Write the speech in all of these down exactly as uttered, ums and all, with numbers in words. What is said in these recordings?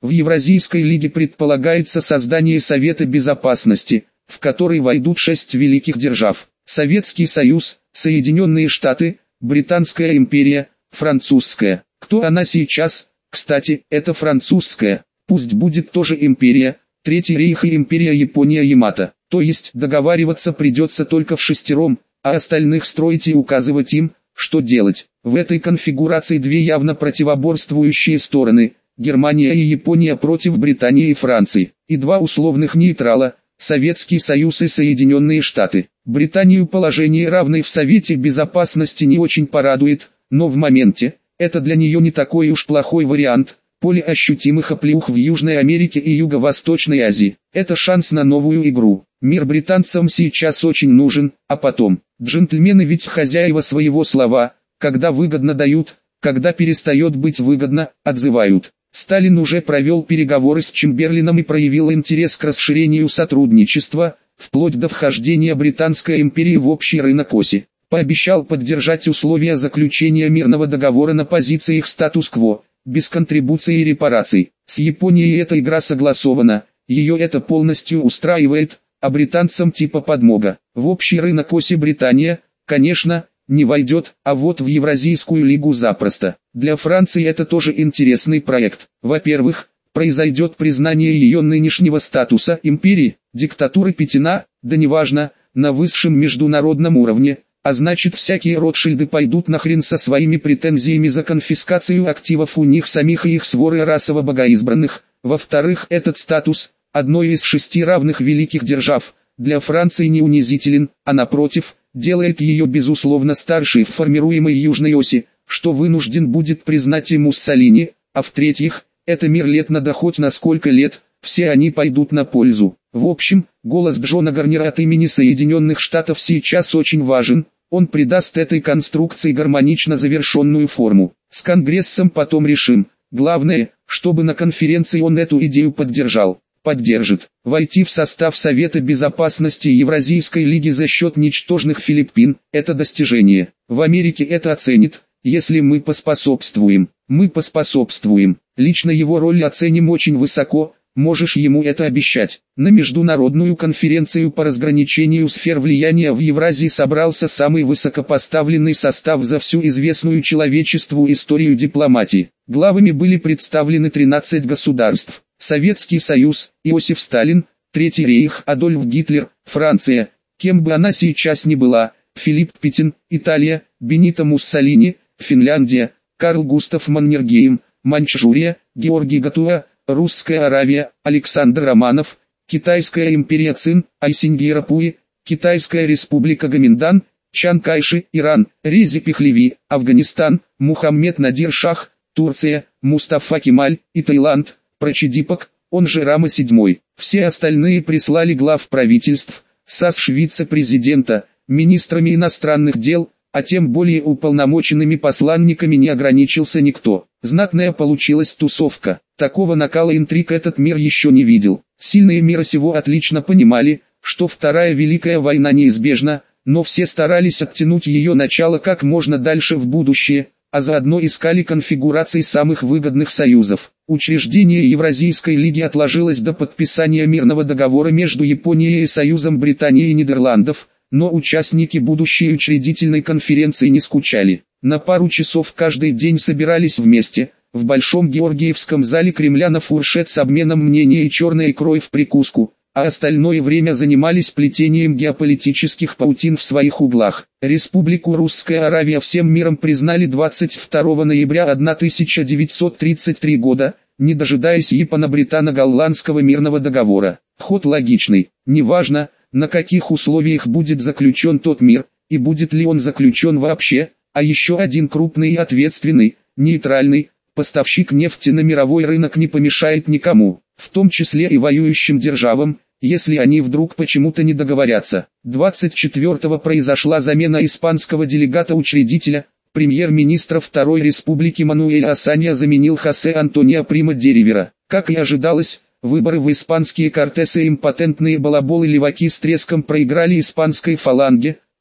В Евразийской лиге предполагается создание Совета Безопасности, в который войдут шесть великих держав: Советский Союз, Соединенные Штаты, Британская империя, Французская. Кто она сейчас? Кстати, это французская. Пусть будет тоже империя, Третий рейх и империя Япония-Ямато. То есть договариваться придется только в шестером, а остальных строить и указывать им, что делать. В этой конфигурации две явно противоборствующие стороны: Германия и Япония против Британии и Франции, и два условных нейтрала: Советский Союз и Соединенные Штаты. Британию положение равной в Совете Безопасности не очень порадует, но в моменте это для нее не такой уж плохой вариант. Поле ощутимых оплеух в Южной Америке и Юго-Восточной Азии. Это шанс на новую игру. Мир британцам сейчас очень нужен, а потом, джентльмены ведь хозяева своего слова: когда выгодно дают, когда перестает быть выгодно, отзывают. Сталин уже провел переговоры с Чемберлином и проявил интерес к расширению сотрудничества, вплоть до вхождения Британской империи в общий рынок оси. Пообещал поддержать условия заключения мирного договора на позициях статус-кво, без контрибуций и репараций. С Японией эта игра согласована, ее это полностью устраивает, а британцам типа подмога. В общий рынок оси Британия, конечно, не войдет, а вот в Евразийскую лигу запросто. Для Франции это тоже интересный проект. Во-первых, произойдет признание ее нынешнего статуса империи, диктатуры Пекина, да неважно, на высшем международном уровне. А значит, всякие Ротшильды пойдут нахрен со своими претензиями за конфискацию активов у них самих и их своры расово богоизбранных. Во-вторых, этот статус, одной из шести равных великих держав, для Франции не унизителен, а напротив, делает ее безусловно старшей в формируемой Южной оси, что вынужден будет признать и Муссолини. А в-третьих, это мир лет надо хоть на сколько лет, все они пойдут на пользу. В общем, голос Джона Гарнера от имени Соединенных Штатов сейчас очень важен. Он придаст этой конструкции гармонично завершенную форму. С Конгрессом потом решим. Главное, чтобы на конференции он эту идею поддержал. Поддержит. Войти в состав Совета Безопасности Евразийской лиги за счет ничтожных Филиппин – это достижение. В Америке это оценит, если мы поспособствуем. Мы поспособствуем. Лично его роль оценим очень высоко. Можешь ему это обещать. На международную конференцию по разграничению сфер влияния в Евразии собрался самый высокопоставленный состав за всю известную человечеству историю дипломатии. Главами были представлены тринадцать государств: Советский Союз, Иосиф Сталин, Третий рейх, Адольф Гитлер, Франция, кем бы она сейчас ни была, Филипп Петин, Италия, Бенито Муссолини, Финляндия, Карл Густав Маннергейм, Маньчжурия, Георгий Гатуа, Русская Аравия, Александр Романов, Китайская империя Цин, Айсиньгир Апуи, Китайская республика Гоминдан, Чан Кайши, Иран, Рези Пехлеви, Афганистан, Мухаммед Надир Шах, Турция, Мустафа Кемаль и Таиланд, Прочедипок, он же Рама седьмой. Все остальные прислали глав правительств, САС вице-президента, министрами иностранных дел, а тем более уполномоченными посланниками не ограничился никто. Знатная получилась тусовка. Такого накала интриг этот мир еще не видел. Сильные мира сего отлично понимали, что Вторая Великая война неизбежна, но все старались оттянуть ее начало как можно дальше в будущее, а заодно искали конфигурации самых выгодных союзов. Учреждение Евразийской лиги отложилось до подписания мирного договора между Японией и Союзом Британии и Нидерландов, но участники будущей учредительной конференции не скучали. На пару часов каждый день собирались вместе, в Большом Георгиевском зале Кремля на фуршет с обменом мнений и черной икрой в прикуску, а остальное время занимались плетением геополитических паутин в своих углах. Республику Русская Аравия всем миром признали двадцать второго ноября тысяча девятьсот тридцать третьего года, не дожидаясь Японо-Британо-Голландского мирного договора. Ход логичный. Неважно, на каких условиях будет заключен тот мир, и будет ли он заключен вообще, а еще один крупный и ответственный, нейтральный, поставщик нефти на мировой рынок не помешает никому, в том числе и воюющим державам, если они вдруг почему-то не договорятся. двадцать четвёртого произошла замена испанского делегата-учредителя, премьер-министра Второй Республики Мануэля Осанья заменил Хосе Антонио Прима де Ривера. Как и ожидалось, выборы в испанские Кортесы и импотентные балаболы-леваки с треском проиграли испанской фаланге,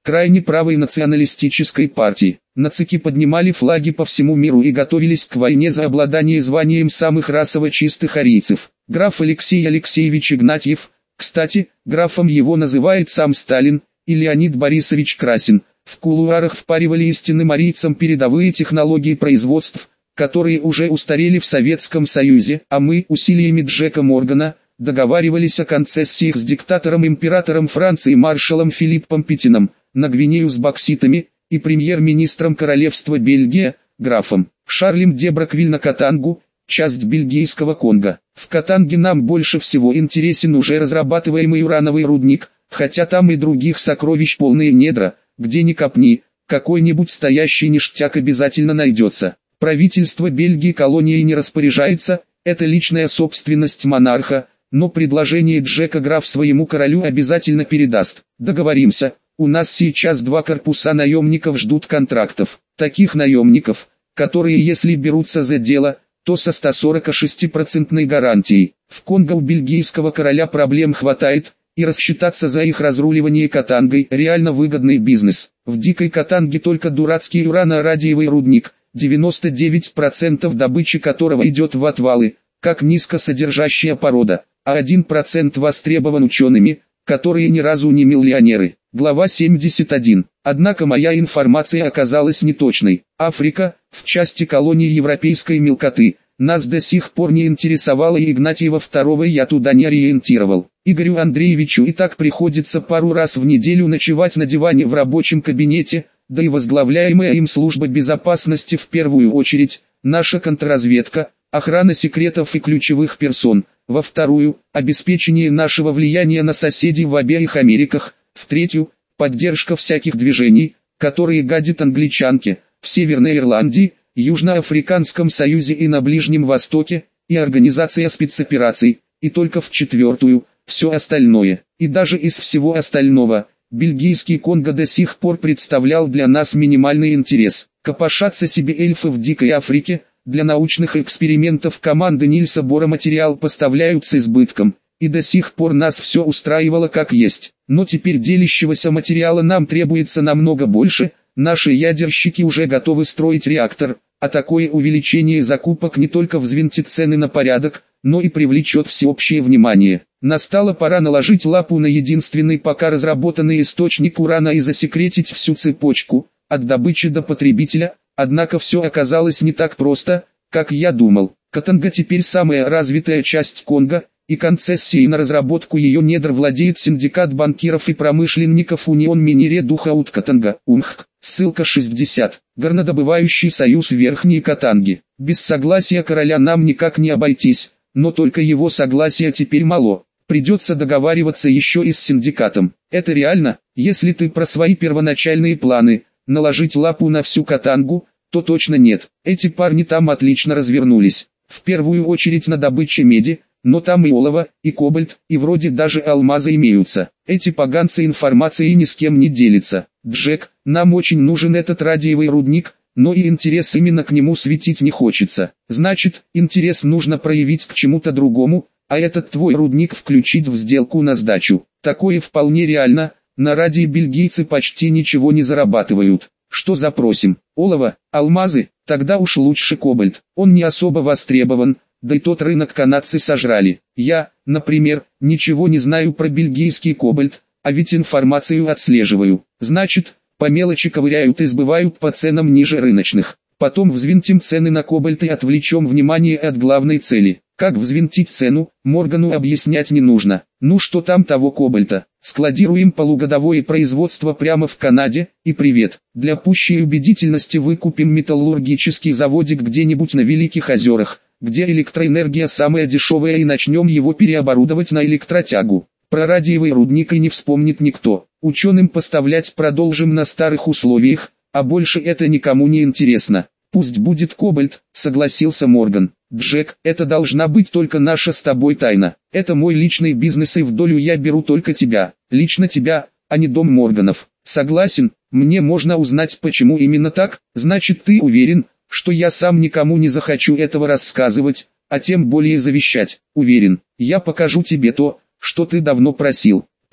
крайне правой националистической партии. Нацики поднимали флаги по всему миру и готовились к войне за обладание званием самых расово чистых арийцев. Граф Алексей Алексеевич Игнатьев, кстати, графом его называет сам Сталин, и Леонид Борисович Красин, в кулуарах впаривали истинным арийцам передовые технологии производств, которые уже устарели в Советском Союзе, а мы, усилиями Джека Моргана, договаривались о концессиях с диктатором-императором Франции маршалом Филиппом Петином, на Гвинею с бокситами, и премьер-министром Королевства Бельгия, графом Шарлем де Браквиль на Катангу, часть бельгийского Конго. В Катанге нам больше всего интересен уже разрабатываемый урановый рудник, хотя там и других сокровищ полные недра, где ни копни, какой-нибудь стоящий ништяк обязательно найдется. Правительство Бельгии колонией не распоряжается, это личная собственность монарха, но предложение Джека граф своему королю обязательно передаст. Договоримся, у нас сейчас два корпуса наемников ждут контрактов. Таких наемников, которые если берутся за дело, то со сто сорок шесть процентов гарантией. В Конго у бельгийского короля проблем хватает, и рассчитаться за их разруливание Катангой реально выгодный бизнес. В дикой Катанге только дурацкий урано-радиевый рудник, девяносто девять процентов добычи которого идет в отвалы, как низкосодержащая порода, а один процент востребован учеными, которые ни разу не миллионеры. Глава семьдесят один. Однако моя информация оказалась неточной. Африка, в части колонии европейской мелкоты, нас до сих пор не интересовала, и Игнатьева второго я туда не ориентировал. Игорю Андреевичу и так приходится пару раз в неделю ночевать на диване в рабочем кабинете, да и возглавляемая им служба безопасности в первую очередь, наша контрразведка, охрана секретов и ключевых персон, во вторую, обеспечение нашего влияния на соседей в обеих Америках, в третью, поддержка всяких движений, которые гадят англичанке, в Северной Ирландии, Южноафриканском Союзе и на Ближнем Востоке, и организация спецопераций, и только в четвертую, все остальное. И даже из всего остального, бельгийский Конго до сих пор представлял для нас минимальный интерес. Копошатся себе эльфы в дикой Африке, для научных экспериментов команды Нильса Бора материал поставляют с избытком, и до сих пор нас все устраивало как есть. Но теперь делящегося материала нам требуется намного больше, наши ядерщики уже готовы строить реактор, а такое увеличение закупок не только взвинтит цены на порядок, но и привлечет всеобщее внимание. Настала пора наложить лапу на единственный пока разработанный источник урана и засекретить всю цепочку, от добычи до потребителя, однако все оказалось не так просто, как я думал. Катанга теперь самая развитая часть Конго, и концессией на разработку ее недр владеет синдикат банкиров и промышленников Унион Минере Духаут Катанга, УНХ. Ссылка шестьдесят. Горнодобывающий союз Верхней Катанги. Без согласия короля нам никак не обойтись, но только его согласия теперь мало. Придется договариваться еще и с синдикатом. Это реально, если ты про свои первоначальные планы, наложить лапу на всю Катангу, то точно нет. Эти парни там отлично развернулись. В первую очередь на добыче меди, но там и олово, и кобальт, и вроде даже алмазы имеются. Эти поганцы информацией ни с кем не делятся. Джек, нам очень нужен этот радиевый рудник, но и интерес именно к нему светить не хочется. Значит, интерес нужно проявить к чему-то другому, а этот твой рудник включить в сделку на сдачу. Такое вполне реально, на радии бельгийцы почти ничего не зарабатывают. Что запросим? Олово, алмазы, тогда уж лучше кобальт. Он не особо востребован, да и тот рынок канадцы сожрали. Я, например, ничего не знаю про бельгийский кобальт, а ведь информацию отслеживаю. Значит, по мелочи ковыряют и сбывают по ценам ниже рыночных. Потом взвинтим цены на кобальт и отвлечем внимание от главной цели. Как взвинтить цену, Моргану объяснять не нужно. Ну что там того кобальта? Складируем полугодовое производство прямо в Канаде, и привет. Для пущей убедительности выкупим металлургический заводик где-нибудь на Великих озерах, где электроэнергия самая дешевая, и начнем его переоборудовать на электротягу. Про радиевый рудник и не вспомнит никто. Ученым поставлять продолжим на старых условиях, а больше это никому не интересно. Пусть будет кобальт, согласился Морган. Джек, это должна быть только наша с тобой тайна. Это мой личный бизнес, и в долю я беру только тебя. Лично тебя, а не дом Морганов. Согласен, мне можно узнать, почему именно так? Значит, ты уверен, что я сам никому не захочу этого рассказывать, а тем более завещать? Уверен. Я покажу тебе то, что ты давно просил.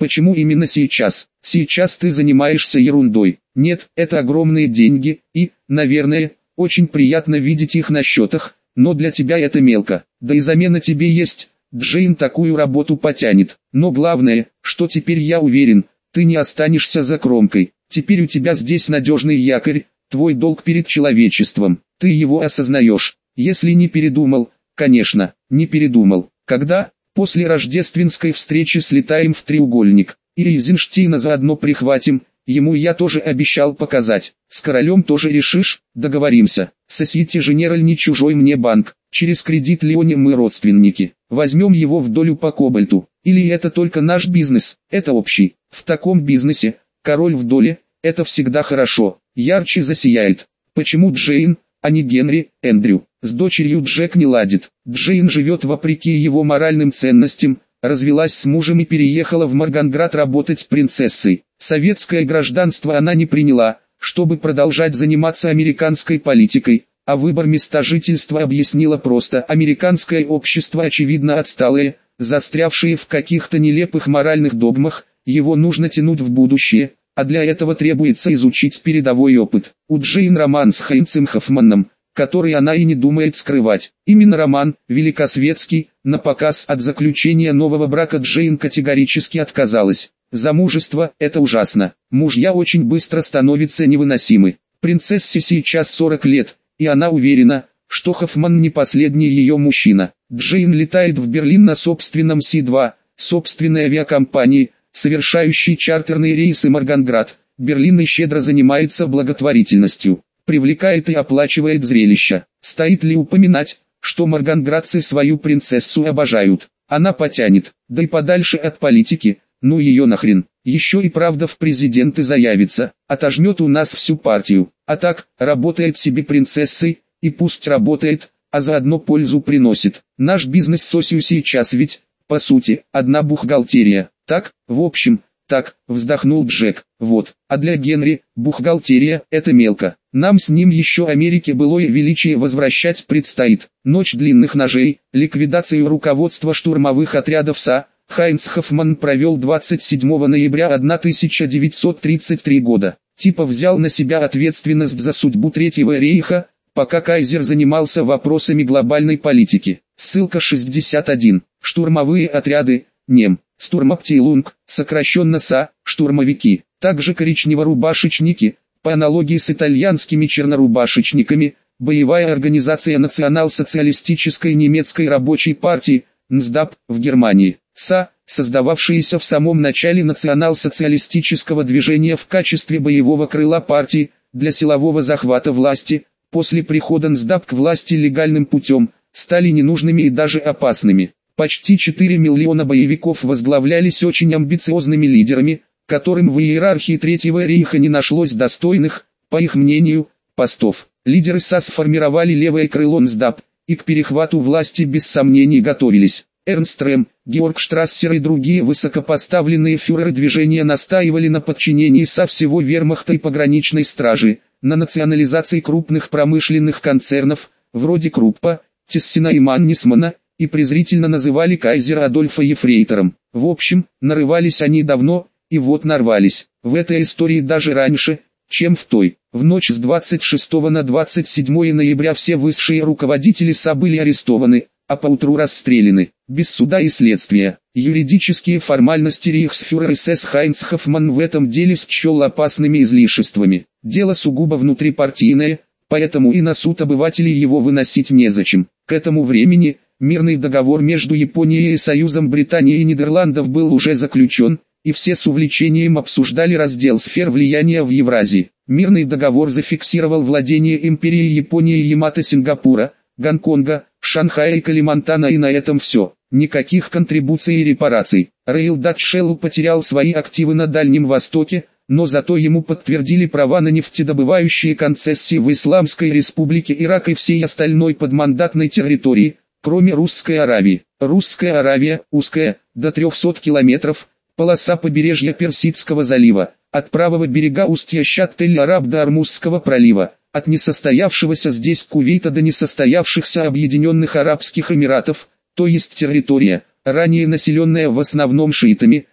Почему именно сейчас? Сейчас ты занимаешься ерундой. Нет, это огромные деньги, и, наверное, очень приятно видеть их на счетах, но для тебя это мелко. Да и замена тебе есть, Джейн такую работу потянет. Но главное, что теперь я уверен, ты не останешься за кромкой. Теперь у тебя здесь надежный якорь, твой долг перед человечеством. Ты его осознаешь. Если не передумал, конечно, не передумал. Когда? После рождественской встречи слетаем в треугольник. И Эйзенштейна заодно прихватим, ему я тоже обещал показать. С королем тоже решишь? Договоримся. Сосьете Женераль не чужой мне банк. Через кредит Леоне мы родственники. Возьмем его в долю по кобальту. Или это только наш бизнес? Это общий. В таком бизнесе, король в доле, это всегда хорошо. Ярче засияет. Почему Джейн, а не Генри, Эндрю? С дочерью Джек не ладит. Джейн живет вопреки его моральным ценностям, развелась с мужем и переехала в Морганград работать принцессой. Советское гражданство она не приняла, чтобы продолжать заниматься американской политикой, а выбор места жительства объяснила просто: американское общество очевидно отсталое, застрявшее в каких-то нелепых моральных догмах, его нужно тянуть в будущее, а для этого требуется изучить передовой опыт. У Джейн роман с Хайнцем Хоффманом, который она и не думает скрывать. Именно роман, великосветский, на показ. От заключения нового брака Джейн категорически отказалась. Замужество – это ужасно. Мужья очень быстро становятся невыносимы. Принцессе сейчас сорок лет, и она уверена, что Хоффман не последний ее мужчина. Джейн летает в Берлин на собственном Си два, собственной авиакомпании, совершающей чартерные рейсы Морганград. Берлин и щедро занимается благотворительностью, привлекает и оплачивает зрелища. Стоит ли упоминать, что морганградцы свою принцессу обожают? Она потянет, да и подальше от политики, ну ее нахрен. Еще и правда в президенты заявится, отожмет у нас всю партию. А так, работает себе принцессой, и пусть работает, а заодно пользу приносит. Наш бизнес с Осью сейчас ведь, по сути, одна бухгалтерия. Так, в общем, так, вздохнул Джек. Вот, а для Генри, бухгалтерия – это мелко. Нам с ним еще Америке былое величие возвращать предстоит. Ночь длинных ножей, ликвидацию руководства штурмовых отрядов СА, Хайнц Хоффман провел двадцать седьмого ноября тысяча девятьсот тридцать третьего года. Типа взял на себя ответственность за судьбу Третьего рейха, пока Кайзер занимался вопросами глобальной политики. Ссылка шестьдесят один. Штурмовые отряды, нем. Стурмабтейлунг, сокращенно СА, штурмовики. Также коричневорубашечники, по аналогии с итальянскими чернорубашечниками, боевая организация национал-социалистической немецкой рабочей партии, НСДАП, в Германии. СА, создававшиеся в самом начале национал-социалистического движения в качестве боевого крыла партии, для силового захвата власти, после прихода НСДАП к власти легальным путем, стали ненужными и даже опасными. Почти четыре миллиона боевиков возглавлялись очень амбициозными лидерами, которым в иерархии Третьего рейха не нашлось достойных, по их мнению, постов. Лидеры СА сформировали левое крыло НСДАП, и к перехвату власти без сомнений готовились. Эрнст Рэм, Георг Штрассер и другие высокопоставленные фюреры движения настаивали на подчинении СА всего вермахта и пограничной стражи, на национализации крупных промышленных концернов, вроде Круппа, Тессина и Маннисмана, и презрительно называли кайзера Адольфа ефрейтором. В общем, нарывались они давно, и вот нарвались. В этой истории даже раньше, чем в той. В ночь с двадцать шестого на двадцать седьмое ноября все высшие руководители СА были арестованы, а поутру расстреляны, без суда и следствия. Юридические формальности рейхсфюрер СС Хайнц Хоффман в этом деле счел опасными излишествами. Дело сугубо внутрипартийное, поэтому и на суд обывателей его выносить незачем. К этому времени, мирный договор между Японией и Союзом Британии и Нидерландов был уже заключен, и все с увлечением обсуждали раздел сфер влияния в Евразии. Мирный договор зафиксировал владение империей Японии Ямато-Сингапура, Гонконга, Шанхая и Калимантана, и на этом все. Никаких контрибуций и репараций. Рейл Датчеллу потерял свои активы на Дальнем Востоке, но зато ему подтвердили права на нефтедобывающие концессии в Исламской Республике Ирак и всей остальной подмандатной территории, кроме Русской Аравии. Русская Аравия, узкая, до трехсот километров, полоса побережья Персидского залива, от правого берега устья Шат-эль-Араб до Ормузского пролива, от несостоявшегося здесь Кувейта до несостоявшихся Объединенных Арабских Эмиратов, то есть территория, ранее населенная в основном шиитами,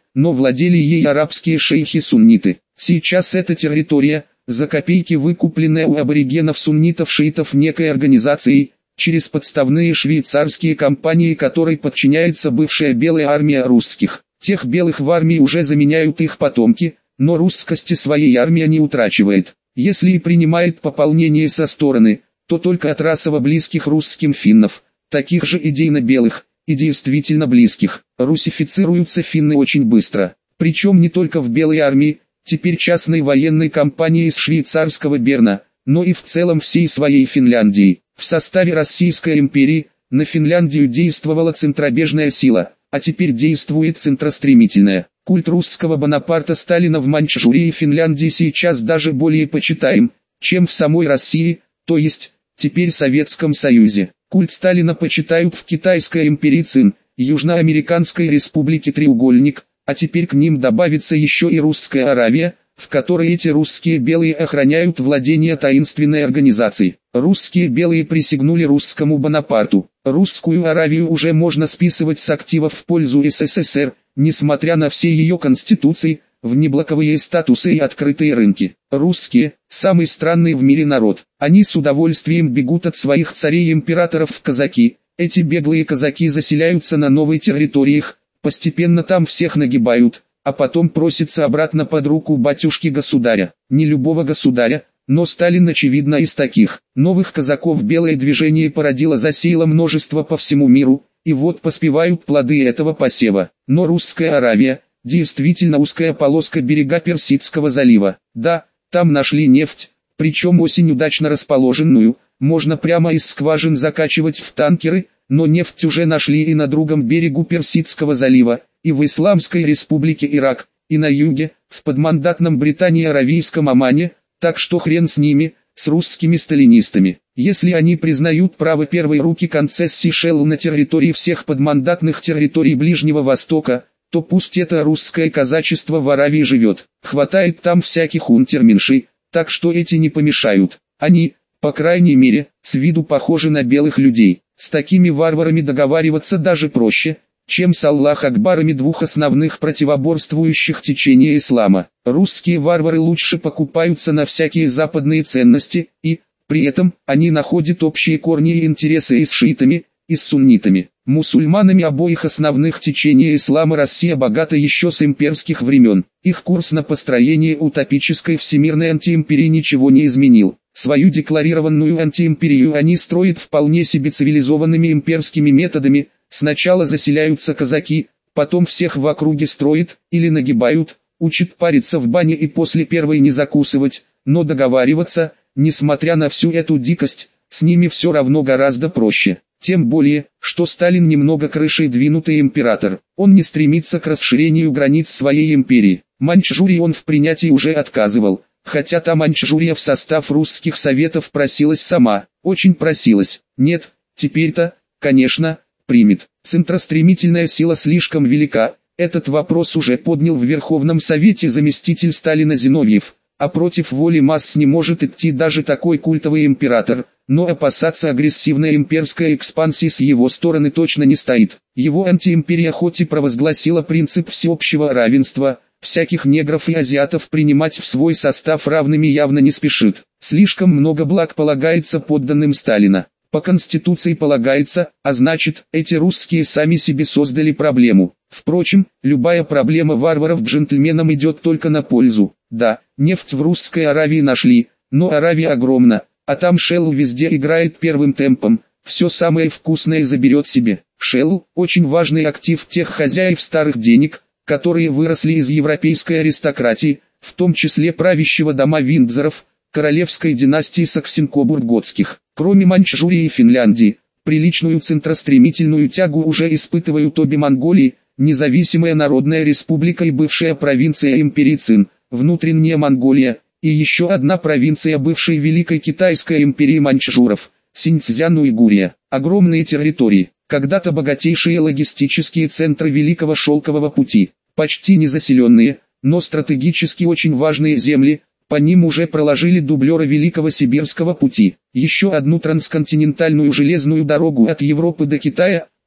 но владели ей арабские шейхи-сунниты. Сейчас эта территория, за копейки выкупленная у аборигенов-суннитов-шиитов некой организацией, через подставные швейцарские компании, которой подчиняется бывшая белая армия русских. Тех белых в армии уже заменяют их потомки, но русскости своей армия не утрачивает. Если и принимает пополнение со стороны, то только от расово близких русским финнов, таких же идейно белых, и действительно близких. Русифицируются финны очень быстро, причем не только в белой армии, теперь частной военной компании из швейцарского Берна, но и в целом всей своей Финляндии. В составе Российской империи на Финляндию действовала центробежная сила, а теперь действует центростремительная. Культ русского Бонапарта Сталина в Маньчжурии и Финляндии сейчас даже более почитаем, чем в самой России, то есть, теперь Советском Союзе. Культ Сталина почитают в Китайской империи Цин, Южноамериканской республике Треугольник, а теперь к ним добавится еще и Русская Аравия, в которой эти русские белые охраняют владения таинственной организации. Русские белые присягнули русскому Бонапарту. Русскую Аравию уже можно списывать с активов в пользу СССР, несмотря на все ее конституции, внеблоковые статусы и открытые рынки. Русские – самый странный в мире народ. Они с удовольствием бегут от своих царей-императоров в казаки. Эти беглые казаки заселяются на новых территориях, постепенно там всех нагибают, а потом просится обратно под руку батюшки-государя. Не любого государя, но Сталин очевидно из таких. Новых казаков белое движение породило, засеяло множество по всему миру, и вот поспевают плоды этого посева. Но Русская Аравия – действительно узкая полоска берега Персидского залива. Да, там нашли нефть, причем очень удачно расположенную, можно прямо из скважин закачивать в танкеры, но нефть уже нашли и на другом берегу Персидского залива, и в Исламской республике Ирак, и на юге, в подмандатном Британии Аравийском Омане, так что хрен с ними, с русскими сталинистами. Если они признают право первой руки концессии Shell на территории всех подмандатных территорий Ближнего Востока, то пусть это русское казачество в Аравии живет. Хватает там всяких унтерменшей, так что эти не помешают. Они, по крайней мере, с виду похожи на белых людей. С такими варварами договариваться даже проще, чем с Аллах-Акбарами двух основных противоборствующих течений ислама. Русские варвары лучше покупаются на всякие западные ценности, и, при этом, они находят общие корни и интересы и с шиитами, и с суннитами. Мусульманами обоих основных течений ислама Россия богата еще с имперских времен. Их курс на построение утопической всемирной антиимперии ничего не изменил. Свою декларированную антиимперию они строят вполне себе цивилизованными имперскими методами. Сначала заселяются казаки, потом всех в округе строят, или нагибают, учат париться в бане и после первой не закусывать, но договариваться, несмотря на всю эту дикость, с ними все равно гораздо проще. Тем более, что Сталин немного крышей двинутый император. Он не стремится к расширению границ своей империи. Маньчжурии он в принятии уже отказывал, хотя та Маньчжурия в состав русских советов просилась сама, очень просилась. Нет, теперь-то, конечно, примет. Центростремительная сила слишком велика, этот вопрос уже поднял в Верховном Совете заместитель Сталина Зиновьев, а против воли масс не может идти даже такой культовый император, но опасаться агрессивной имперской экспансии с его стороны точно не стоит. Его антиимперия хоть и провозгласила принцип всеобщего равенства, всяких негров и азиатов принимать в свой состав равными явно не спешит. Слишком много благ полагается подданным Сталина. По Конституции полагается, а значит, эти русские сами себе создали проблему. Впрочем, любая проблема варваров джентльменам идет только на пользу. Да, нефть в Русской Аравии нашли, но Аравия огромна, а там Shell везде играет первым темпом, все самое вкусное заберет себе. Shell – очень важный актив тех хозяев старых денег, которые выросли из европейской аристократии, в том числе правящего дома Виндзоров, королевской династии Саксен-Кобург-Готских. Кроме Маньчжурии и Финляндии, приличную центростремительную тягу уже испытывают обе Монголии, независимая народная республика и бывшая провинция империи Цин, внутренняя Монголия, и еще одна провинция бывшей Великой Китайской империи маньчжуров, Синьцзян-Уйгурия. Огромные территории, когда-то богатейшие логистические центры Великого Шелкового пути, почти незаселенные, но стратегически очень важные земли, по ним уже проложили дублеры Великого Сибирского пути. Еще одну трансконтинентальную железную дорогу от Европы до Китая,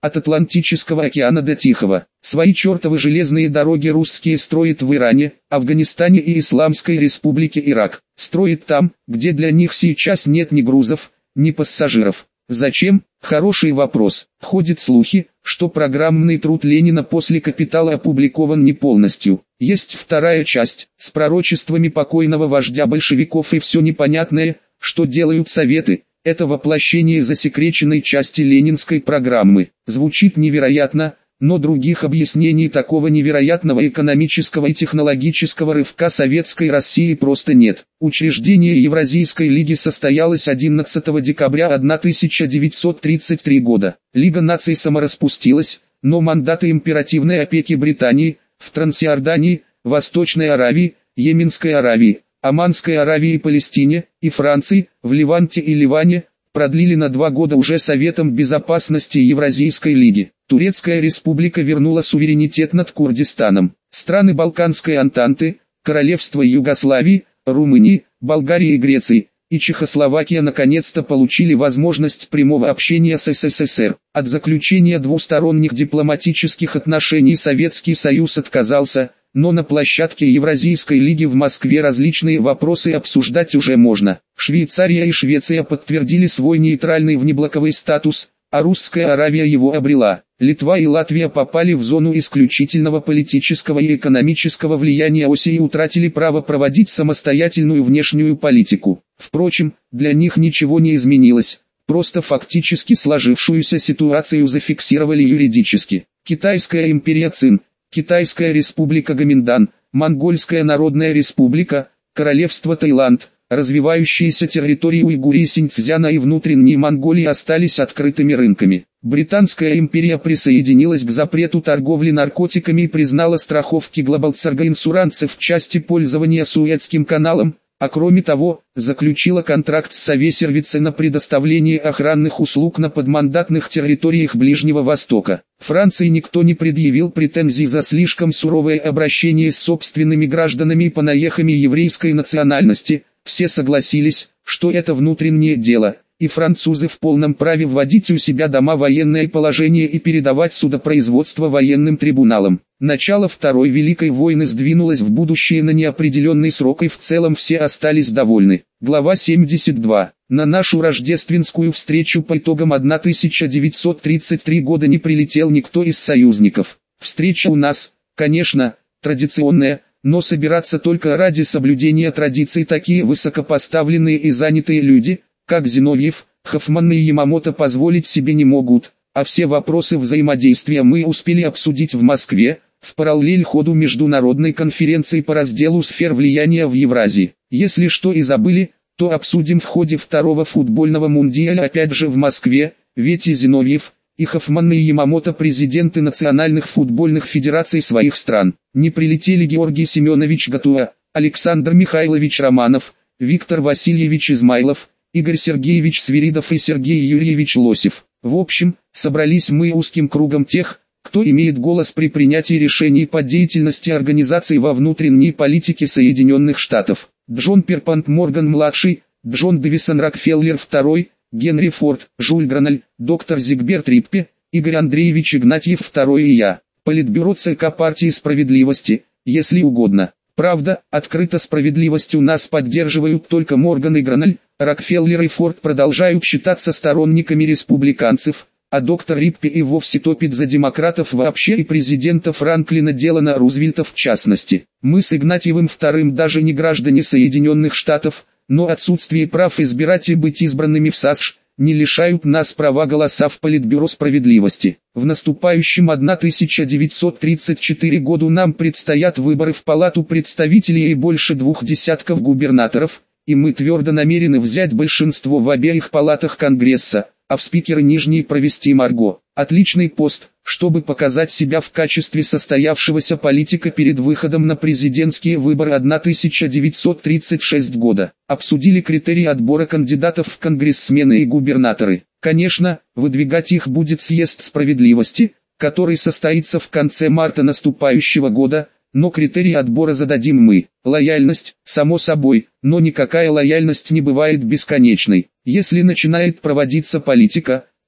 от Атлантического океана до Тихого. Свои чертовы железные дороги русские строят в Иране, Афганистане и Исламской Республике Ирак. Строят там, где для них сейчас нет ни грузов, ни пассажиров. Зачем? Хороший вопрос. Ходят слухи, что программный труд Ленина после «Капитала» опубликован не полностью. Есть вторая часть, с пророчествами покойного вождя большевиков и все непонятное, что делают советы. Это воплощение засекреченной части ленинской программы. Звучит невероятно, но других объяснений такого невероятного экономического и технологического рывка советской России просто нет. Учреждение Евразийской лиги состоялось одиннадцатого декабря тысяча девятьсот тридцать третьего года. Лига наций самораспустилась, но мандаты императивной опеки Британии, в Трансиордании, Восточной Аравии, Йеменской Аравии, Оманской Аравии и Палестине, и Франции, в Леванте и Ливане, продлили на два года уже Советом Безопасности Евразийской лиги. Турецкая республика вернула суверенитет над Курдистаном. Страны Балканской Антанты, Королевство Югославии, Румынии, Болгарии и Греции, и Чехословакия наконец-то получили возможность прямого общения с СССР. От заключения двусторонних дипломатических отношений Советский Союз отказался, но на площадке Евразийской лиги в Москве различные вопросы обсуждать уже можно. Швейцария и Швеция подтвердили свой нейтральный внеблоковый статус, а Русская Аравия его обрела. Литва и Латвия попали в зону исключительного политического и экономического влияния оси и утратили право проводить самостоятельную внешнюю политику. Впрочем, для них ничего не изменилось, просто фактически сложившуюся ситуацию зафиксировали юридически. Китайская империя Цин, Китайская республика Гоминдан, Монгольская народная республика, Королевство Таиланд, развивающиеся территории Уйгурии, Синьцзяна и внутренней Монголии остались открытыми рынками. Британская империя присоединилась к запрету торговли наркотиками и признала страховки Global Cargo Insurance в части пользования Суэцким каналом, а кроме того, заключила контракт с Совесервице на предоставление охранных услуг на подмандатных территориях Ближнего Востока. Франции никто не предъявил претензий за слишком суровое обращение с собственными гражданами и понаехами еврейской национальности. Все согласились, что это внутреннее дело, и французы в полном праве вводить у себя дома военное положение и передавать судопроизводство военным трибуналам. Начало Второй Великой войны сдвинулось в будущее на неопределенный срок, и в целом все остались довольны. Глава семьдесят два. На нашу рождественскую встречу по итогам тысяча девятьсот тридцать третьего года не прилетел никто из союзников. Встреча у нас, конечно, традиционная, но собираться только ради соблюдения традиций такие высокопоставленные и занятые люди, как Зиновьев, Хоффман и Ямамото, позволить себе не могут, а все вопросы взаимодействия мы успели обсудить в Москве, в параллель ходу международной конференции по разделу сфер влияния в Евразии. Если что и забыли, то обсудим в ходе второго футбольного мундиаля опять же в Москве, ведь и Зиновьев, и Хоффман и Ямамото президенты национальных футбольных федераций своих стран. Не прилетели Георгий Семенович Гатуа, Александр Михайлович Романов, Виктор Васильевич Измайлов, Игорь Сергеевич Свиридов и Сергей Юрьевич Лосев. В общем, собрались мы узким кругом тех, кто имеет голос при принятии решений по деятельности организаций во внутренней политике Соединенных Штатов. Джон Перпант Морган-младший, Джон Дэвисон Рокфеллер второй, Генри Форд, Жюль Граналь, доктор Зигберт Риппе, Игорь Андреевич Игнатьев второй и я. Политбюро ЦК партии справедливости, если угодно. Правда, открыто справедливость у нас поддерживают только Морган и Граналь, Рокфеллер и Форд продолжают считаться сторонниками республиканцев, а доктор Риппе и вовсе топит за демократов вообще и президента Франклина Делано Рузвельта в частности. Мы с Игнатьевым вторым даже не граждане Соединенных Штатов, но отсутствие прав избирать и быть избранными в САСШ не лишают нас права голоса в Политбюро справедливости. В наступающем тысяча девятьсот тридцать четвёртом году нам предстоят выборы в Палату представителей и больше двух десятков губернаторов, и мы твердо намерены взять большинство в обеих палатах Конгресса, а в спикеры нижней провести Марго. Отличный пост, чтобы показать себя в качестве состоявшегося политика перед выходом на президентские выборы тысяча девятьсот тридцать шестого года. Обсудили критерии отбора кандидатов в конгрессмены и губернаторы. Конечно, выдвигать их будет съезд справедливости, который состоится в конце марта наступающего года, но критерии отбора зададим мы. Лояльность, само собой, но никакая лояльность не бывает бесконечной. Если начинает проводиться политика,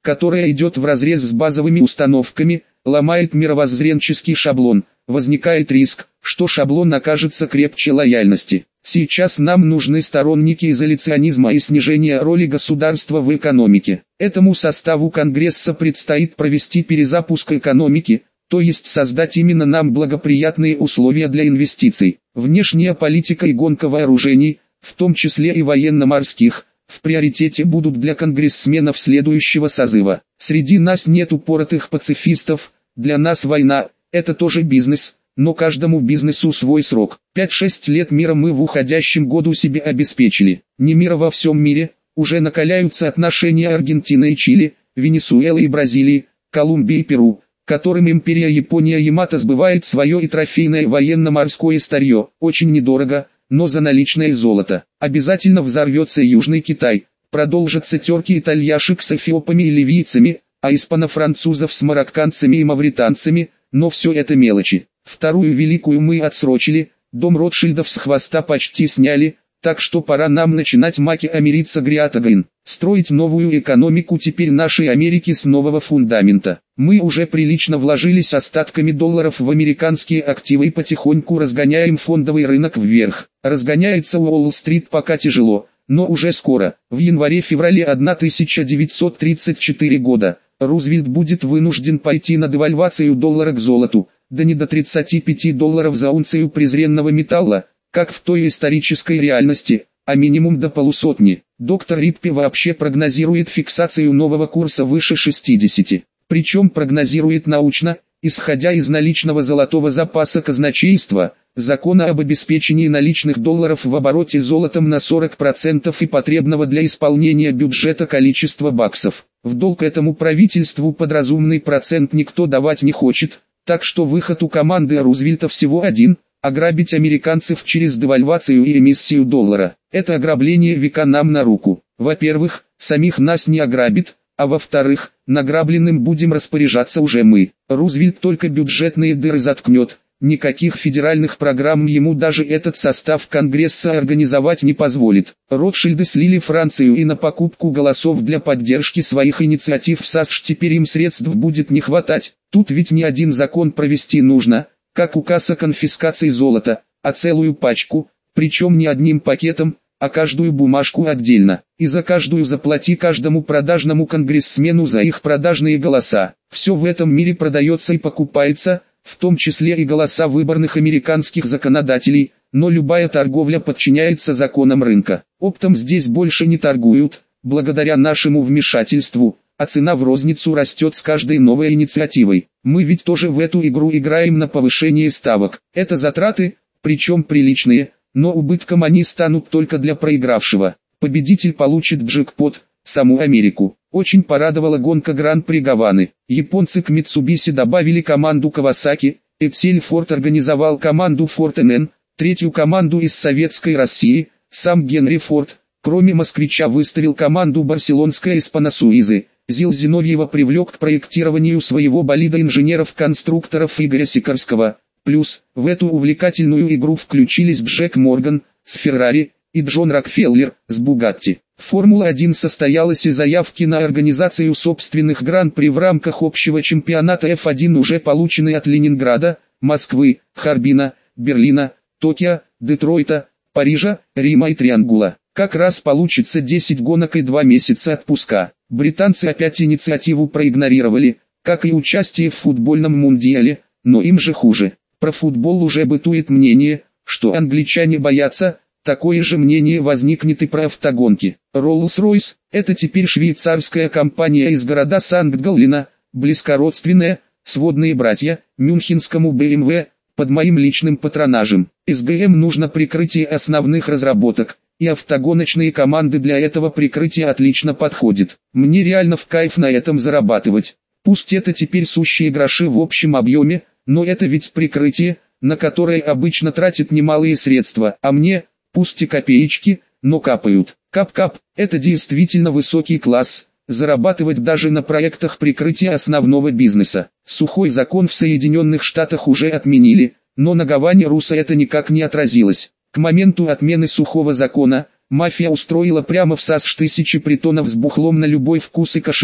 которая идет вразрез с базовыми установками, ломает мировоззренческий шаблон. Возникает риск, что шаблон окажется крепче лояльности. Сейчас нам нужны сторонники изоляционизма и снижения роли государства в экономике. Этому составу Конгресса предстоит провести перезапуск экономики, то есть создать именно нам благоприятные условия для инвестиций. Внешняя политика и гонка вооружений, в том числе и военно-морских, в приоритете будут для конгрессменов следующего созыва. Среди нас нет упоротых пацифистов, для нас война – это тоже бизнес, но каждому бизнесу свой срок. пять-шесть лет мира мы в уходящем году себе обеспечили. Не мира во всем мире, уже накаляются отношения Аргентины и Чили, Венесуэлы и Бразилии, Колумбии и Перу, которым империя Япония Ямато сбывает свое и трофейное военно-морское старье, очень недорого, но за наличное золото. Обязательно взорвется Южный Китай, продолжатся терки итальяшек с эфиопами и ливийцами, а испано-французов с марокканцами и мавританцами, но все это мелочи. Вторую великую мы отсрочили, дом Ротшильдов с хвоста почти сняли, так что пора нам начинать маки Америца Гриатагайн, строить новую экономику теперь нашей Америки с нового фундамента. Мы уже прилично вложились остатками долларов в американские активы и потихоньку разгоняем фондовый рынок вверх. Разгоняется Уолл-стрит пока тяжело, но уже скоро, в январе-феврале тысяча девятьсот тридцать четвёртого года, Рузвельт будет вынужден пойти на девальвацию доллара к золоту, да не до тридцати пяти долларов за унцию презренного металла, как в той исторической реальности, а минимум до полусотни. Доктор Риппи вообще прогнозирует фиксацию нового курса выше шестидесяти. Причем прогнозирует научно, исходя из наличного золотого запаса казначейства, закона об обеспечении наличных долларов в обороте золотом на сорок процентов и потребного для исполнения бюджета количества баксов. В долг этому правительству под разумный процент никто давать не хочет, так что выход у команды Рузвельта всего один – ограбить американцев через девальвацию и эмиссию доллара. Это ограбление века нам на руку. Во-первых, самих нас не ограбит, а во-вторых, награбленным будем распоряжаться уже мы. Рузвельт только бюджетные дыры заткнет, никаких федеральных программ ему даже этот состав Конгресса организовать не позволит. Ротшильды слили Францию и на покупку голосов для поддержки своих инициатив в САСШ теперь им средств будет не хватать. Тут ведь не один закон провести нужно, как указ о конфискации золота, а целую пачку, причем не одним пакетом, а каждую бумажку отдельно. И за каждую заплати каждому продажному конгрессмену за их продажные голоса. Все в этом мире продается и покупается, в том числе и голоса выборных американских законодателей, но любая торговля подчиняется законам рынка. Оптом здесь больше не торгуют, благодаря нашему вмешательству, а цена в розницу растет с каждой новой инициативой. Мы ведь тоже в эту игру играем на повышение ставок. Это затраты, причем приличные, но убытком они станут только для проигравшего. Победитель получит джекпот, саму Америку. Очень порадовала гонка Гран-при Гаваны. Японцы к Mitsubishi добавили команду Kawasaki, Excel Ford организовал команду Ford эн эн, третью команду из Советской России, сам Генри Форд, кроме москвича выставил команду барселонская Испаносуизы. Зил Зиновьева привлек к проектированию своего болида инженеров-конструкторов Игоря Сикорского. Плюс, в эту увлекательную игру включились Джек Морган, с Феррари, и Джон Рокфеллер, с Бугатти. Формула один состоялась и заявки на организацию собственных гран-при в рамках общего чемпионата эф один уже получены от Ленинграда, Москвы, Харбина, Берлина, Токио, Детройта, Парижа, Рима и Триангула. Как раз получится десять гонок и два месяца отпуска. Британцы опять инициативу проигнорировали, как и участие в футбольном мундиале, но им же хуже. Про футбол уже бытует мнение, что англичане боятся, такое же мнение возникнет и про автогонки. Rolls-Royce – это теперь швейцарская компания из города Санкт-Галлена, близкородственная, сводные братья, мюнхенскому бэ эм вэ, под моим личным патронажем. эс гэ эм нужно прикрытие основных разработок, и автогоночные команды для этого прикрытия отлично подходят. Мне реально в кайф на этом зарабатывать. Пусть это теперь сущие гроши в общем объеме, но это ведь прикрытие, на которое обычно тратят немалые средства, а мне, пусть и копеечки, но капают. Кап-кап, это действительно высокий класс, зарабатывать даже на проектах прикрытия основного бизнеса. Сухой закон в Соединенных Штатах уже отменили, но на Гаване Руса это никак не отразилось. К моменту отмены сухого закона, мафия устроила прямо в САСШ тысячи притонов с бухлом на любой вкус и кошелек,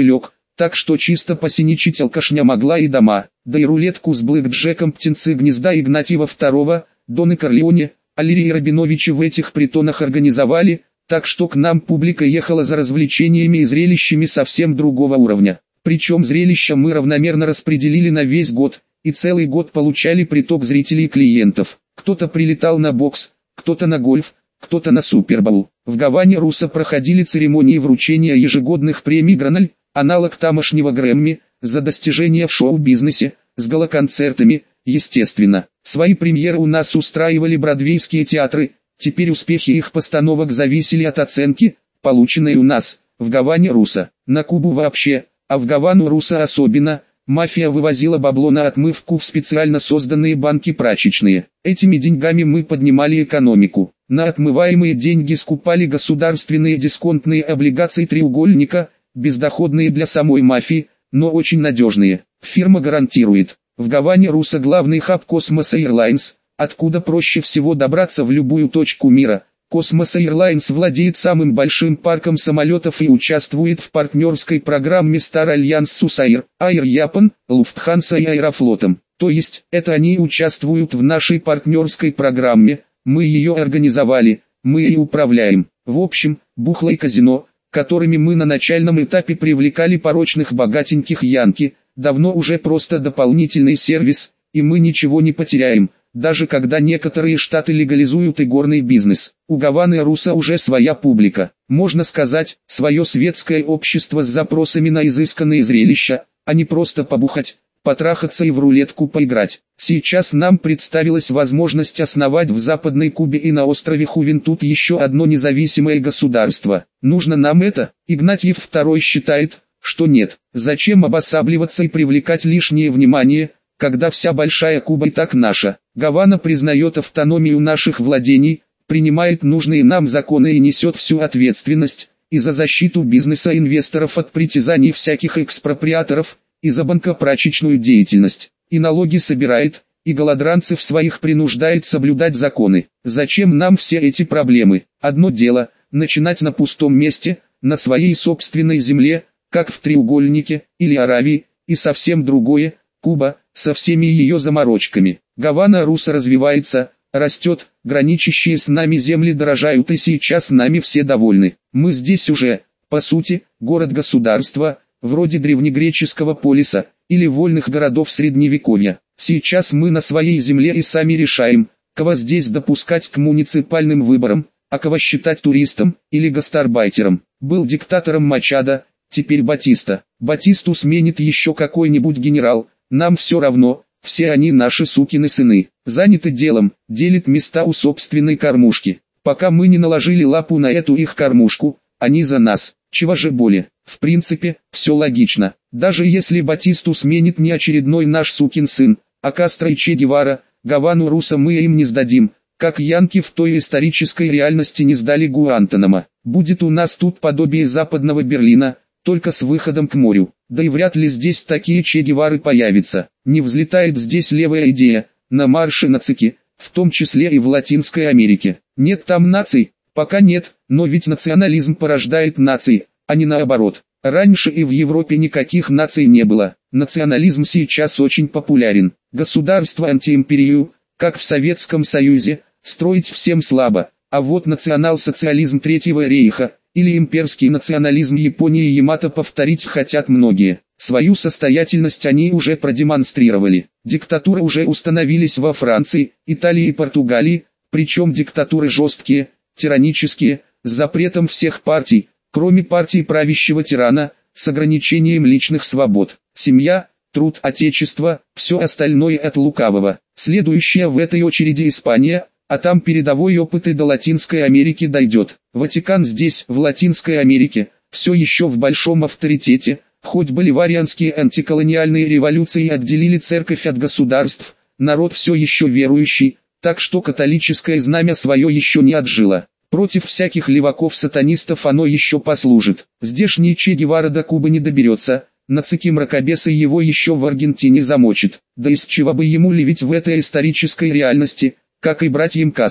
так что чисто посиничить алкашня могла и дома, да и рулетку с блэкджеком птенцы гнезда Игнатьева второго, Доны Корлеоне, Алирии Рабиновичи в этих притонах организовали, так что к нам публика ехала за развлечениями и зрелищами совсем другого уровня. Причем зрелища мы равномерно распределили на весь год, и целый год получали приток зрителей и клиентов. Кто-то прилетал на бокс, кто-то на гольф, кто-то на супербол. В Гаване Руса проходили церемонии вручения ежегодных премий Граналь, аналог тамошнего Грэмми, за достижения в шоу-бизнесе, с галоконцертами, естественно. Свои премьеры у нас устраивали бродвейские театры, теперь успехи их постановок зависели от оценки, полученной у нас, в Гаване Руса. На Кубу вообще, а в Гавану Руса особенно, мафия вывозила бабло на отмывку в специально созданные банки прачечные. Этими деньгами мы поднимали экономику. На отмываемые деньги скупали государственные дисконтные облигации треугольника, бездоходные для самой мафии, но очень надежные. Фирма гарантирует. В Гаване Руса главный хаб Космос Airlines, откуда проще всего добраться в любую точку мира. Космос Airlines владеет самым большим парком самолетов и участвует в партнерской программе Star Alliance с УСАИР, Air Japan, Lufthansa и Аэрофлотом. То есть, это они участвуют в нашей партнерской программе, мы ее организовали, мы и управляем. В общем, бухло и казино, которыми мы на начальном этапе привлекали порочных богатеньких янки, давно уже просто дополнительный сервис, и мы ничего не потеряем, даже когда некоторые штаты легализуют игорный бизнес. У Гаваны Руса уже своя публика, можно сказать, свое светское общество с запросами на изысканные зрелища, а не просто побухать, потрахаться и в рулетку поиграть. Сейчас нам представилась возможность основать в Западной Кубе и на острове Хувентуд еще одно независимое государство. Нужно нам это? Игнатьев второй считает, что нет. Зачем обосабливаться и привлекать лишнее внимание, когда вся Большая Куба и так наша? Гавана признает автономию наших владений, принимает нужные нам законы и несет всю ответственность, и за защиту бизнеса инвесторов от притязаний всяких экспроприаторов, и за банкопрачечную деятельность, и налоги собирает, и голодранцев своих принуждает соблюдать законы. Зачем нам все эти проблемы? Одно дело, начинать на пустом месте, на своей собственной земле, как в треугольнике, или Аравии, и совсем другое, Куба, со всеми ее заморочками. Гавана Руса развивается, растет, граничащие с нами земли дорожают и сейчас нами все довольны. Мы здесь уже, по сути, город-государство, вроде древнегреческого полиса, или вольных городов средневековья. Сейчас мы на своей земле и сами решаем, кого здесь допускать к муниципальным выборам, а кого считать туристом, или гастарбайтером. Был диктатором Мачадо, теперь Батиста. Батисту сменит еще какой-нибудь генерал, нам все равно, все они наши сукины сыны. Заняты делом, делят места у собственной кормушки. Пока мы не наложили лапу на эту их кормушку, они за нас. Чего же более? В принципе, все логично. Даже если Батисту сменит не очередной наш сукин сын, а Кастро и Че Гевара, Гавану Руса мы им не сдадим, как янки в той исторической реальности не сдали Гуантанамо. Будет у нас тут подобие западного Берлина, только с выходом к морю. Да и вряд ли здесь такие Че Гевары появятся. Не взлетает здесь левая идея, на марше нацики, в том числе и в Латинской Америке. Нет там наций, пока нет, но ведь национализм порождает нации, а не наоборот. Раньше и в Европе никаких наций не было. Национализм сейчас очень популярен. Государство-антиимперию, как в Советском Союзе, строить всем слабо. А вот национал-социализм Третьего рейха, или имперский национализм Японии и Ямато повторить хотят многие. Свою состоятельность они уже продемонстрировали. Диктатуры уже установились во Франции, Италии и Португалии, причем диктатуры жесткие, тиранические, с запретом всех партий, кроме партии правящего тирана, с ограничением личных свобод. Семья, труд, отечество, все остальное от лукавого. Следующая в этой очереди Испания, а там передовой опыт и до Латинской Америки дойдет. Ватикан здесь, в Латинской Америке, все еще в большом авторитете, хоть боливарианские антиколониальные революции отделили церковь от государств, народ все еще верующий, так что католическое знамя свое еще не отжило. Против всяких леваков-сатанистов оно еще послужит. Здешний Че Гевара до Кубы не доберется, нацики мракобесы его еще в Аргентине замочит. Да из чего бы ему левить в этой исторической реальности, как и братьям Кастро.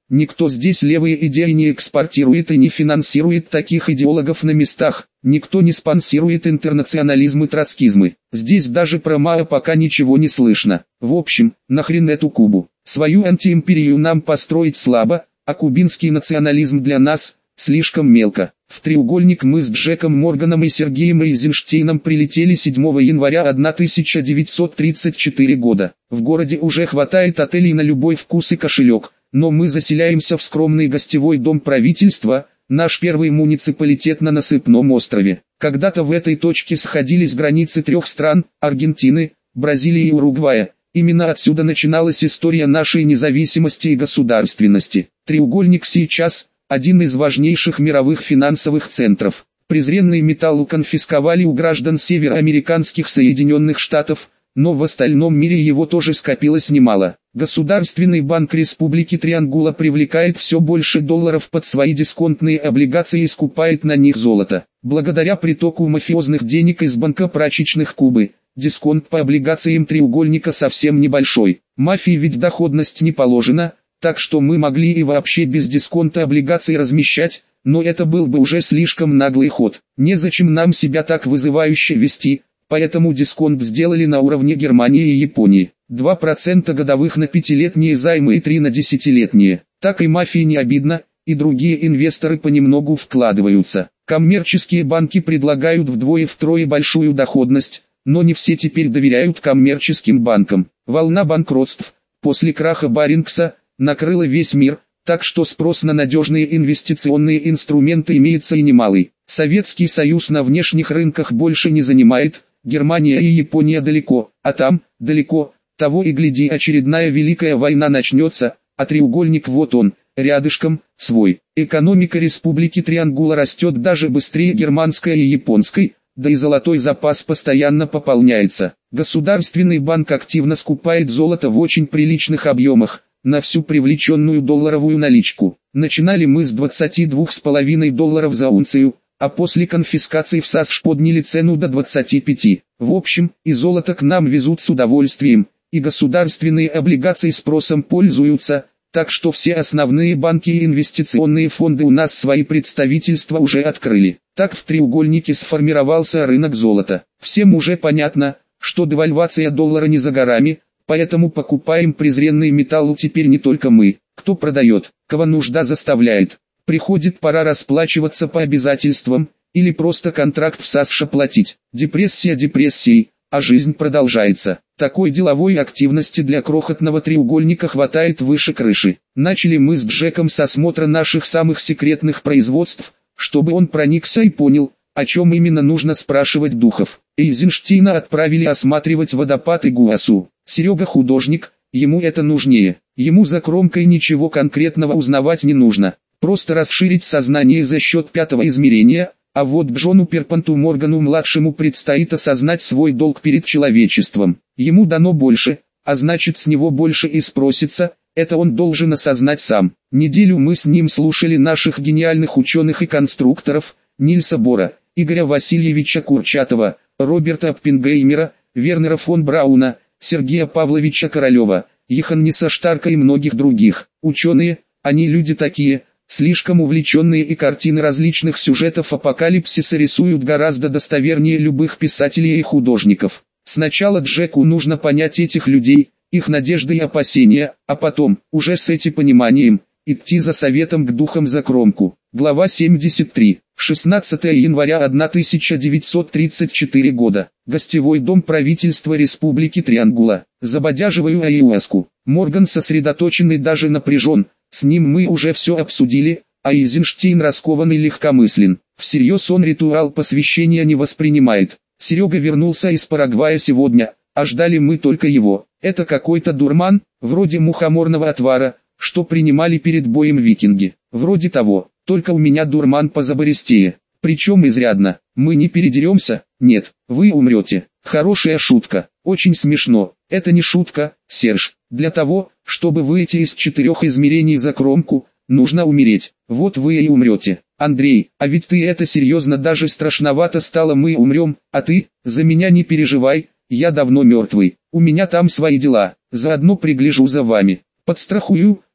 Никто здесь левые идеи не экспортирует и не финансирует таких идеологов на местах. Никто не спонсирует интернационализм и троцкизмы. Здесь даже про Мао пока ничего не слышно. В общем, нахрен эту Кубу. Свою антиимперию нам построить слабо, а кубинский национализм для нас слишком мелко. В треугольник мы с Джеком Морганом и Сергеем Эйзенштейном прилетели седьмого января тысяча девятьсот тридцать четвёртого года. В городе уже хватает отелей на любой вкус и кошелек, но мы заселяемся в скромный гостевой дом правительства, наш первый муниципалитет на Насыпном острове. Когда-то в этой точке сходились границы трех стран – Аргентины, Бразилии и Уругвая. Именно отсюда начиналась история нашей независимости и государственности. Треугольник сейчас – один из важнейших мировых финансовых центров. Презренный металл конфисковали у граждан североамериканских Соединенных Штатов, но в остальном мире его тоже скопилось немало. Государственный банк Республики Триангула привлекает все больше долларов под свои дисконтные облигации и скупает на них золото. Благодаря притоку мафиозных денег из банка прачечных Кубы, дисконт по облигациям треугольника совсем небольшой. Мафии ведь доходность не положена, так что мы могли и вообще без дисконта облигаций размещать, но это был бы уже слишком наглый ход. Незачем нам себя так вызывающе вести, поэтому дисконт сделали на уровне Германии и Японии. два процента годовых на пятилетние займы и три на десятилетние. Так и мафии не обидно, и другие инвесторы понемногу вкладываются. Коммерческие банки предлагают вдвое-втрое большую доходность, но не все теперь доверяют коммерческим банкам. Волна банкротств после краха Барингса накрыла весь мир, так что спрос на надежные инвестиционные инструменты имеется и немалый. Советский Союз на внешних рынках больше не занимает, Германия и Япония далеко, а там, далеко, того и гляди очередная великая война начнется, а треугольник вот он, рядышком, свой. Экономика Республики Триангула растет даже быстрее германской и японской, да и золотой запас постоянно пополняется. Государственный банк активно скупает золото в очень приличных объемах, на всю привлеченную долларовую наличку. Начинали мы с двадцати двух с половиной долларов за унцию, а после конфискации в САСШ подняли цену до двадцати пяти. В общем, и золото к нам везут с удовольствием, и государственные облигации спросом пользуются, так что все основные банки и инвестиционные фонды у нас свои представительства уже открыли. Так в треугольнике сформировался рынок золота. Всем уже понятно, что девальвация доллара не за горами, поэтому покупаем презренный металл теперь не только мы. Кто продает, кого нужда заставляет. Приходит пора расплачиваться по обязательствам, или просто контракт в САСШ платить. Депрессия депрессией, а жизнь продолжается. Такой деловой активности для крохотного треугольника хватает выше крыши. Начали мы с Джеком с осмотра наших самых секретных производств, чтобы он проникся и понял, о чем именно нужно спрашивать духов. Эйзенштейна отправили осматривать водопад Игуасу. Серега художник, ему это нужнее. Ему за кромкой ничего конкретного узнавать не нужно. Просто расширить сознание за счет пятого измерения, а вот Джону Перпанту Моргану-младшему предстоит осознать свой долг перед человечеством. Ему дано больше, а значит с него больше и спросится, это он должен осознать сам. Неделю мы с ним слушали наших гениальных ученых и конструкторов, Нильса Бора, Игоря Васильевича Курчатова, Роберта Оппенгеймера, Вернера фон Брауна, Сергея Павловича Королева, Йоханнеса Штарка и многих других. Ученые, они люди такие, слишком увлеченные, и картины различных сюжетов апокалипсиса рисуют гораздо достовернее любых писателей и художников. Сначала Джеку нужно понять этих людей, их надежды и опасения, а потом, уже с этим пониманием, идти за советом к духам за кромку. Глава семьдесят три. шестнадцатого января тысяча девятьсот тридцать четвёртого года. Гостевой дом правительства Республики Триангула. Забодяживаю аюаску. Морган сосредоточен и даже напряжен. С ним мы уже все обсудили, а Эйзенштейн раскован и легкомыслен. Всерьез он ритуал посвящения не воспринимает. Серега вернулся из Парагвая сегодня, а ждали мы только его. Это какой-то дурман, вроде мухоморного отвара, что принимали перед боем викинги. Вроде того, только у меня дурман позабористее. Причем изрядно. Мы не передеремся? Нет, вы умрете. Хорошая шутка, очень смешно. Это не шутка, Серж. Для того, чтобы выйти из четырех измерений за кромку, нужно умереть. Вот вы и умрете. Андрей, а ведь ты это серьезно, даже страшновато стало. Мы умрем, а ты, за меня не переживай, я давно мертвый. У меня там свои дела, заодно пригляжу за вами. Подстрахую,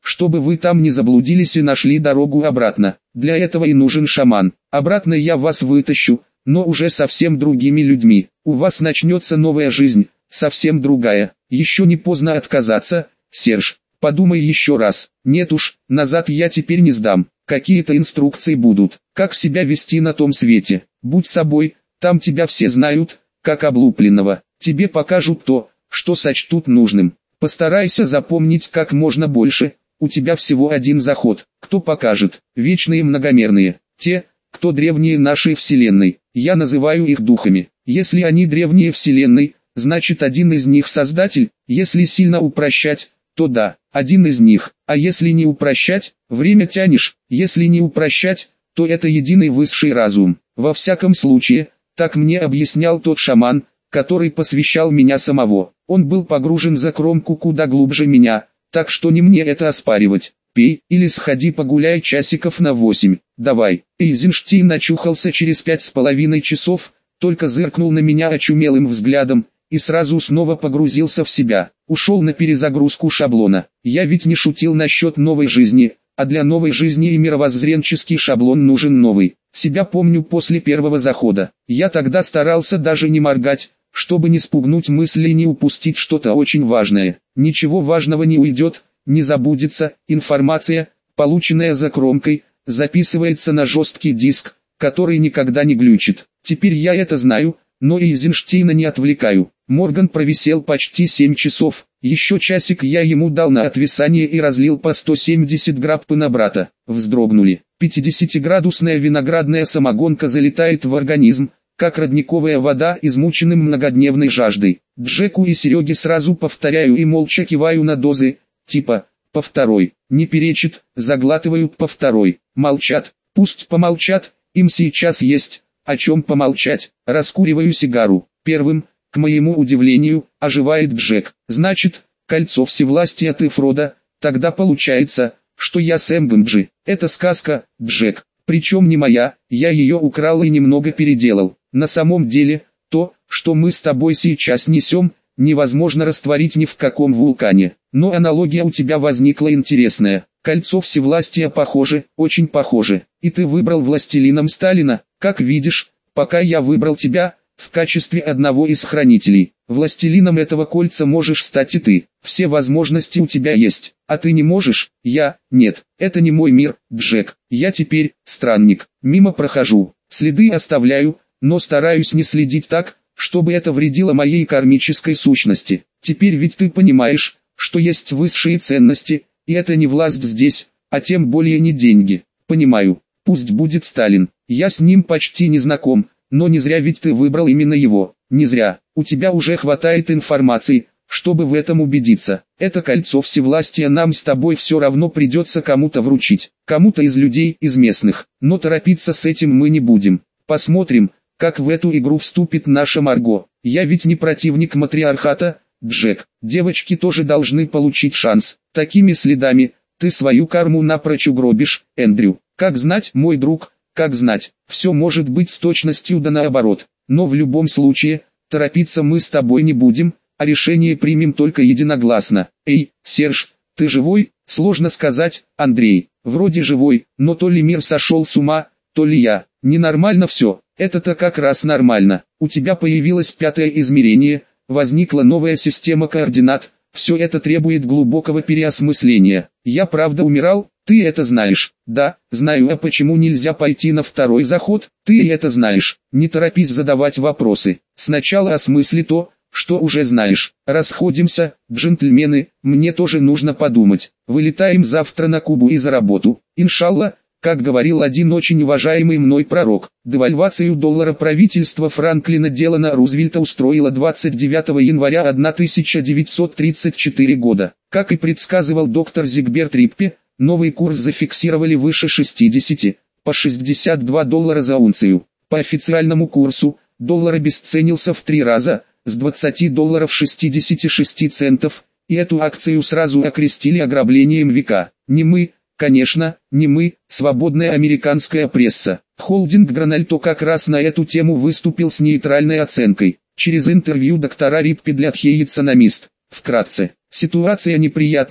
чтобы вы там не заблудились и нашли дорогу обратно. Для этого и нужен шаман. Обратно я вас вытащу, но уже совсем другими людьми. У вас начнется новая жизнь, совсем другая. Еще не поздно отказаться, Серж. Подумай еще раз. Нет уж, назад я теперь не сдам. Какие-то инструкции будут, как себя вести на том свете. Будь собой, там тебя все знают, как облупленного. Тебе покажут то, что сочтут нужным. Постарайся запомнить как можно больше. У тебя всего один заход. Кто покажет? Вечные многомерные. Те, кто древние нашей Вселенной. Я называю их духами. Если они древние Вселенной, значит один из них создатель. Если сильно упрощать, то да, один из них. А если не упрощать, время тянешь. Если не упрощать, то это единый высший разум. Во всяком случае, так мне объяснял тот шаман, который посвящал меня самого. Он был погружен за кромку куда глубже меня, так что не мне это оспаривать. Пей или сходи погуляй часиков на восемь. Давай. Эйзенштейн очухался через пять с половиной часов, только зыркнул на меня очумелым взглядом, и сразу снова погрузился в себя. Ушел на перезагрузку шаблона. Я ведь не шутил насчет новой жизни, а для новой жизни и мировоззренческий шаблон нужен новый. Себя помню после первого захода. Я тогда старался даже не моргать, чтобы не спугнуть мысли и не упустить что-то очень важное. Ничего важного не уйдет, не забудется. Информация, полученная за кромкой, записывается на жесткий диск, который никогда не глючит. Теперь я это знаю, но и Эйзенштейна не отвлекаю. Морган провисел почти семь часов. Еще часик я ему дал на отвисание и разлил по сто семьдесят граппы на брата. Вздрогнули. пятидесятиградусная виноградная самогонка залетает в организм, как родниковая вода измученным многодневной жаждой. Джеку и Сереге сразу повторяю и молча киваю на дозы, типа, по второй. Не перечит, заглатывают по второй. Молчат, пусть помолчат, им сейчас есть о чем помолчать. Раскуриваю сигару. Первым, к моему удивлению, оживает Джек. Значит, кольцо всевластия ты Фродо, тогда получается, что я Сэм Гэмджи. Это сказка, Джек. Причем не моя, я ее украл и немного переделал. На самом деле, то, что мы с тобой сейчас несем, невозможно растворить ни в каком вулкане. Но аналогия у тебя возникла интересная. Кольцо всевластия похоже, очень похоже. И ты выбрал властелином Сталина, как видишь, пока я выбрал тебя, в качестве одного из хранителей. Властелином этого кольца можешь стать и ты. Все возможности у тебя есть. А ты не можешь? Я? Нет. Это не мой мир, Джек. Я теперь странник. Мимо прохожу. Следы оставляю, но стараюсь не следить так, чтобы это вредило моей кармической сущности. Теперь ведь ты понимаешь, что есть высшие ценности, и это не власть здесь, а тем более не деньги. Понимаю. Пусть будет Сталин. Я с ним почти не знаком. Но не зря ведь ты выбрал именно его. Не зря. У тебя уже хватает информации, чтобы в этом убедиться. Это кольцо всевластия нам с тобой все равно придется кому-то вручить. Кому-то из людей, из местных. Но торопиться с этим мы не будем. Посмотрим, как в эту игру вступит наша Марго. Я ведь не противник матриархата, Джек. Девочки тоже должны получить шанс. Такими следами, ты свою карму напрочь угробишь, Эндрю. Как знать, мой друг, как знать, все может быть с точностью да наоборот. Но в любом случае, торопиться мы с тобой не будем, а решение примем только единогласно. Эй, Серж, ты живой? Сложно сказать, Андрей. Вроде живой, но то ли мир сошел с ума, то ли я. Ненормально все. Это-то как раз нормально. У тебя появилось пятое измерение, возникла новая система координат. Все это требует глубокого переосмысления. Я правда умирал? Ты это знаешь. Да, знаю. А почему нельзя пойти на второй заход? Ты это знаешь. Не торопись задавать вопросы. Сначала осмысли то, что уже знаешь. Расходимся, джентльмены, мне тоже нужно подумать. Вылетаем завтра на Кубу и за работу. Иншалла, как говорил один очень уважаемый мной пророк. Девальвацию доллара правительство Франклина Делано Рузвельта устроило двадцать девятого января тысяча девятьсот тридцать четвёртого года. Как и предсказывал доктор Зигберт Риппе, новый курс зафиксировали выше шестидесяти, по шестьдесят два доллара за унцию. По официальному курсу, доллар обесценился в три раза, с двадцати долларов шестидесяти шести центов, и эту акцию сразу окрестили ограблением века. Не мы, конечно, не мы, свободная американская пресса. Холдинг Гранальто как раз на эту тему выступил с нейтральной оценкой. Через интервью доктора Риппе для Тхеи экономист. Вкратце, ситуация неприятная,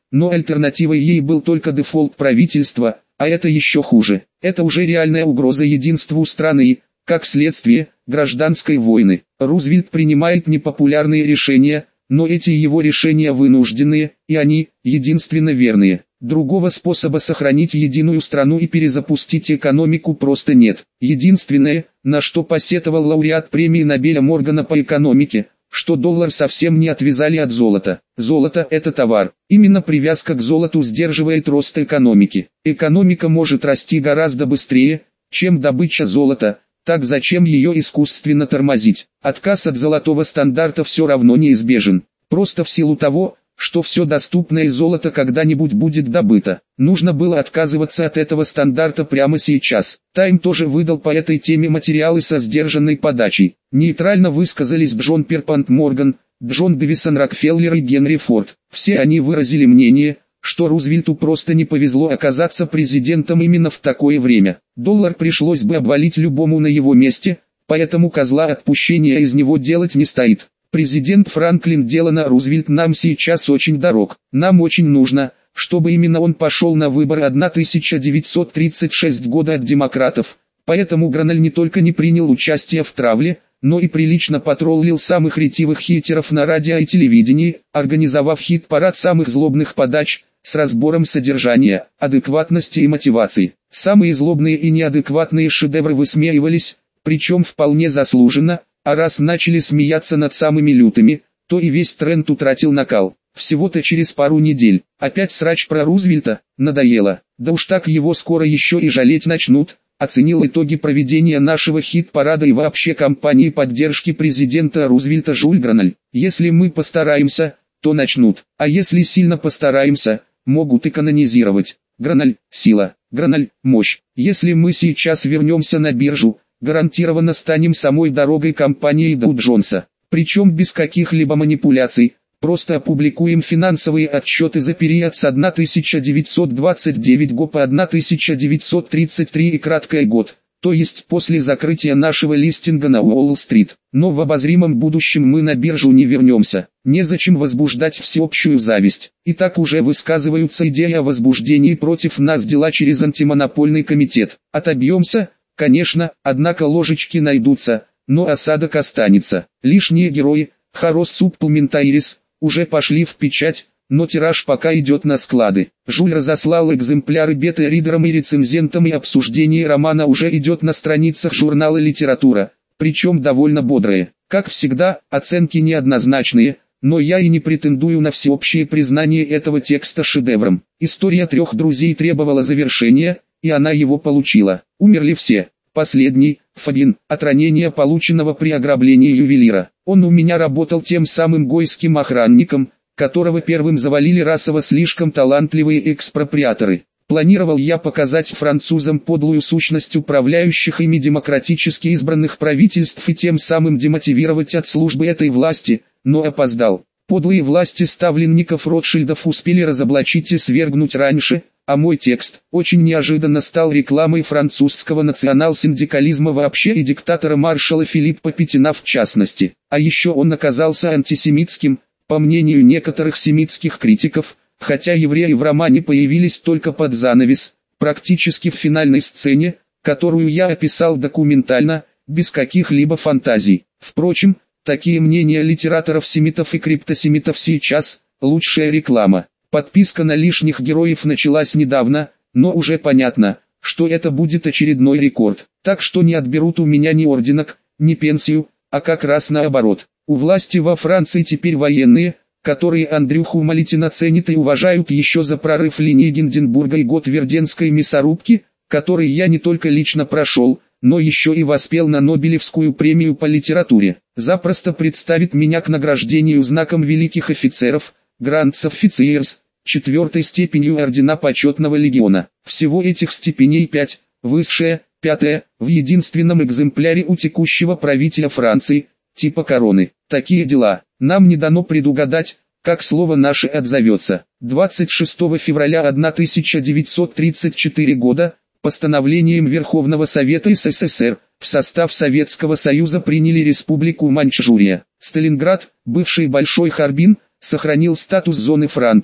но альтернативой ей был только дефолт правительства, а это еще хуже. Это уже реальная угроза единству страны и, как следствие, гражданской войны. Рузвельт принимает непопулярные решения, но эти его решения вынужденные, и они, единственно верные. Другого способа сохранить единую страну и перезапустить экономику просто нет. Единственное, на что посетовал лауреат премии Нобеля Моргана по экономике, что доллар совсем не отвязали от золота. Золото – это товар. Именно привязка к золоту сдерживает рост экономики. Экономика может расти гораздо быстрее, чем добыча золота. Так зачем ее искусственно тормозить? Отказ от золотого стандарта все равно неизбежен. Просто в силу того, что все доступное золото когда-нибудь будет добыто. Нужно было отказываться от этого стандарта прямо сейчас. Тайм тоже выдал по этой теме материалы со сдержанной подачей. Нейтрально высказались Джон Перпант Морган, Джон Дэвисон Рокфеллер и Генри Форд. Все они выразили мнение, что Рузвельту просто не повезло оказаться президентом именно в такое время. Доллар пришлось бы обвалить любому на его месте, поэтому козла отпущения из него делать не стоит. Президент Франклин Делано Рузвельт нам сейчас очень дорог. Нам очень нужно, чтобы именно он пошел на выборы тысяча девятьсот тридцать шестого года от демократов. Поэтому Граноль не только не принял участие в травле, но и прилично потроллил самых ретивых хейтеров на радио и телевидении, организовав хит-парад самых злобных подач, с разбором содержания, адекватности и мотивации. Самые злобные и неадекватные шедевры высмеивались, причем вполне заслуженно, а раз начали смеяться над самыми лютыми, то и весь тренд утратил накал. Всего-то через пару недель. Опять срач про Рузвельта, надоело. Да уж так его скоро еще и жалеть начнут. Оценил итоги проведения нашего хит-парада и вообще кампании поддержки президента Рузвельта Жюль Граноль. Если мы постараемся, то начнут. А если сильно постараемся, могут и канонизировать. Граноль – сила. Граноль – мощь. Если мы сейчас вернемся на биржу, гарантированно станем самой дорогой компании Доу Джонса. Причем без каких-либо манипуляций, просто опубликуем финансовые отчеты за период с тысяча девятьсот двадцать девятого года по тысяча девятьсот тридцать третий и краткое год, то есть после закрытия нашего листинга на Уолл-стрит. Но в обозримом будущем мы на биржу не вернемся. Незачем возбуждать всеобщую зависть. И так уже высказываются идеи о возбуждении против нас дела через антимонопольный комитет. Отобьемся? Конечно, однако ложечки найдутся, но осадок останется. Лишние герои, Хорос Субплментайрис, уже пошли в печать, но тираж пока идет на склады. Жюль разослал экземпляры бета-ридерам и рецензентам, и обсуждение романа уже идет на страницах журнала «Литература», причем довольно бодрые. Как всегда, оценки неоднозначные, но я и не претендую на всеобщее признание этого текста шедевром. История трех друзей требовала завершения, и она его получила. Умерли все. Последний, Фабин, от ранения, полученного при ограблении ювелира. Он у меня работал тем самым гойским охранником, которого первым завалили расово слишком талантливые экспроприаторы. Планировал я показать французам подлую сущность управляющих ими демократически избранных правительств и тем самым демотивировать от службы этой власти, но опоздал. Подлые власти ставленников Ротшильдов успели разоблачить и свергнуть раньше, а мой текст очень неожиданно стал рекламой французского национал-синдикализма вообще и диктатора маршала Филиппа Петина в частности. А еще он оказался антисемитским, по мнению некоторых семитских критиков, хотя евреи в романе появились только под занавес, практически в финальной сцене, которую я описал документально, без каких-либо фантазий. Впрочем, такие мнения литераторов-семитов и криптосемитов сейчас – лучшая реклама. Подписка на лишних героев началась недавно, но уже понятно, что это будет очередной рекорд. Так что не отберут у меня ни орденок, ни пенсию, а как раз наоборот. У власти во Франции теперь военные, которые Андрюху Малитина ценят и уважают еще за прорыв линии Гинденбурга и год Верденской мясорубки, который я не только лично прошел, но еще и воспел на Нобелевскую премию по литературе. Запросто представит меня к награждению знаком великих офицеров, Грандс Офицерс, четвертой степенью ордена почетного легиона. Всего этих степеней пять, высшая, пятая, в единственном экземпляре у текущего правителя Франции, типа короны. Такие дела. Нам не дано предугадать, как слово наше отзовется. двадцать шестого февраля тысяча девятьсот тридцать четвёртого года, постановлением Верховного Совета СССР, в состав Советского Союза приняли Республику Маньчжурия. Сталинград, бывший Большой Харбин, сохранил статус зоны франко,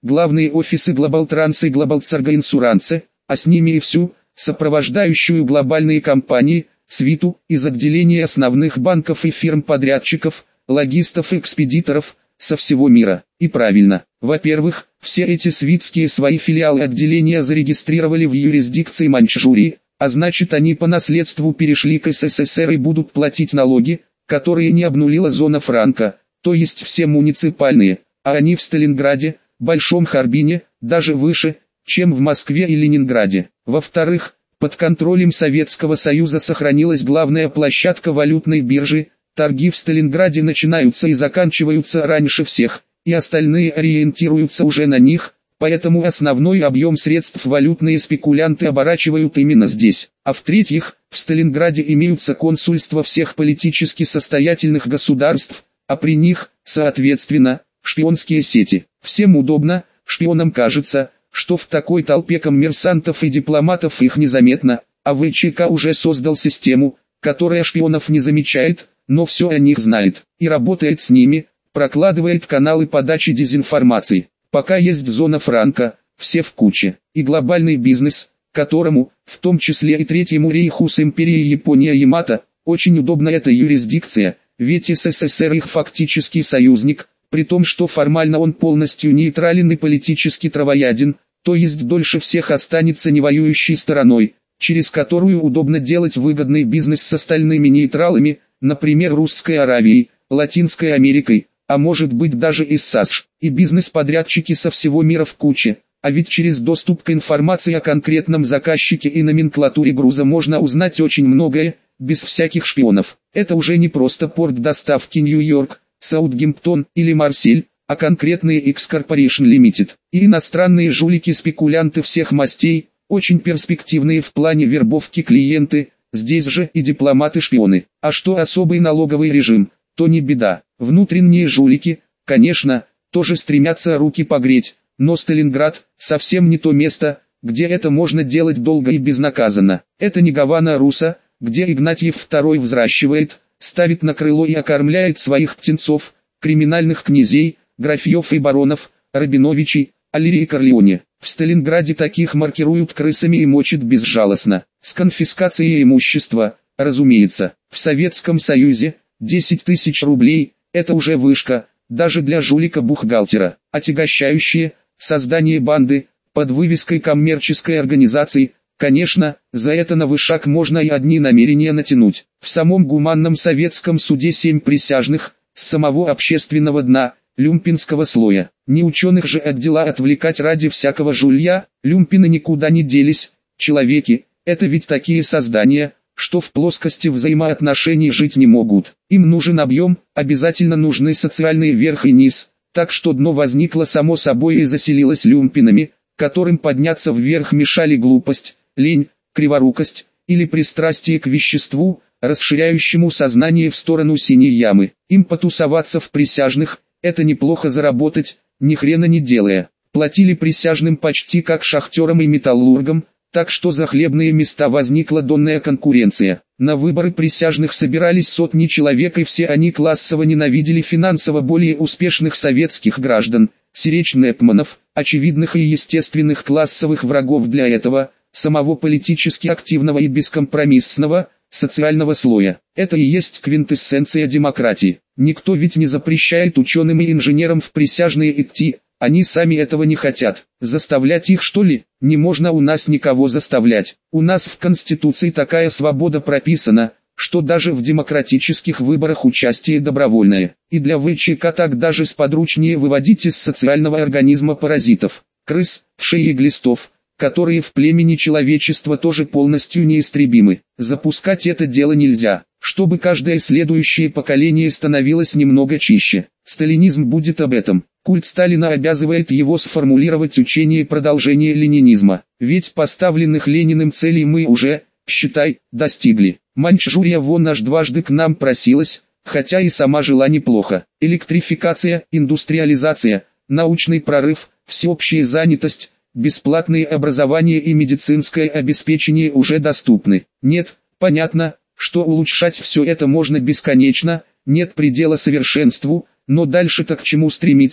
главные офисы Глобалтранса и Глобалцарга Инсурансе, а с ними и всю, сопровождающую глобальные компании, свиту, из отделений основных банков и фирм-подрядчиков, логистов и экспедиторов, со всего мира. И правильно. Во-первых, все эти свитские свои филиалы отделения зарегистрировали в юрисдикции Маньчжурии, а значит они по наследству перешли к СССР и будут платить налоги, которые не обнулила зона франка, то есть все муниципальные, а они в Сталинграде, Большом Харбине, даже выше, чем в Москве и Ленинграде. Во-вторых, под контролем Советского Союза сохранилась главная площадка валютной биржи, торги в Сталинграде начинаются и заканчиваются раньше всех, и остальные ориентируются уже на них, поэтому основной объем средств валютные спекулянты оборачивают именно здесь. А в-третьих, в Сталинграде имеются консульства всех политически состоятельных государств, а при них, соответственно, шпионские сети. Всем удобно, шпионам кажется, что в такой толпе коммерсантов и дипломатов их незаметно, а ВЧК уже создал систему, которая шпионов не замечает, но все о них знает, и работает с ними, прокладывает каналы подачи дезинформации. Пока есть зона франка, все в куче, и глобальный бизнес, которому, в том числе и Третьему рейху с империей Япония-Ямато, очень удобна эта юрисдикция, ведь СССР их фактический союзник, при том, что формально он полностью нейтрален и политически травояден, то есть дольше всех останется невоюющей стороной, через которую удобно делать выгодный бизнес с остальными нейтралами, например Русской Аравией, Латинской Америкой, а может быть даже и с САСШ, и бизнес-подрядчики со всего мира в куче, а ведь через доступ к информации о конкретном заказчике и номенклатуре груза можно узнать очень многое, без всяких шпионов. Это уже не просто порт доставки Нью-Йорк, Саутгемптон или Марсель, а конкретные X Corporation Limited. И иностранные жулики-спекулянты всех мастей, очень перспективные в плане вербовки клиенты, здесь же и дипломаты-шпионы. А что особый налоговый режим, то не беда. Внутренние жулики, конечно, тоже стремятся руки погреть, но Сталинград совсем не то место, где это можно делать долго и безнаказанно. Это не Гавана Руса, где Игнатьев второй взращивает, ставит на крыло и окормляет своих птенцов, криминальных князей, графьев и баронов, Рабиновичей, Аллери и Корлеоне. В Сталинграде таких маркируют крысами и мочат безжалостно, с конфискацией имущества, разумеется. В Советском Союзе десять тысяч рублей – это уже вышка, даже для жулика-бухгалтера, отягощающие создание банды под вывеской коммерческой организации. Конечно, за это на вышак можно и одни намерения натянуть. В самом гуманном советском суде семь присяжных, с самого общественного дна, люмпинского слоя. Не ученых же от дела отвлекать ради всякого жулья, люмпины никуда не делись. Человеки, это ведь такие создания, что в плоскости взаимоотношений жить не могут. Им нужен объем, обязательно нужны социальные верх и низ, так что дно возникло само собой и заселилось люмпинами, которым подняться вверх мешали глупость, лень, криворукость или пристрастие к веществу, расширяющему сознание в сторону синей ямы. Им потусоваться в присяжных, это неплохо заработать, ни хрена не делая. Платили присяжным почти как шахтерам и металлургам, так что за хлебные места возникла донная конкуренция. На выборы присяжных собирались сотни человек, и все они классово ненавидели финансово более успешных советских граждан, сиречь Непманов, очевидных и естественных классовых врагов для этого, самого политически активного и бескомпромиссного, социального слоя. Это и есть квинтэссенция демократии. Никто ведь не запрещает ученым и инженерам в присяжные идти, они сами этого не хотят. Заставлять их, что ли? Не можно у нас никого заставлять. У нас в Конституции такая свобода прописана, что даже в демократических выборах участие добровольное. И для ВЧК так даже сподручнее выводить из социального организма паразитов, крыс, вшей и глистов, которые в племени человечества тоже полностью неистребимы. Запускать это дело нельзя, чтобы каждое следующее поколение становилось немного чище. Сталинизм будет об этом. Культ Сталина обязывает его сформулировать учение продолжения ленинизма. Ведь поставленных Лениным целей мы уже, считай, достигли. Маньчжурия вон аж дважды к нам просилась, хотя и сама жила неплохо. Электрификация, индустриализация, научный прорыв, всеобщая занятость, бесплатное образование и медицинское обеспечение уже доступны. Нет, понятно, что улучшать все это можно бесконечно, нет предела совершенству, но дальше-то к чему стремиться,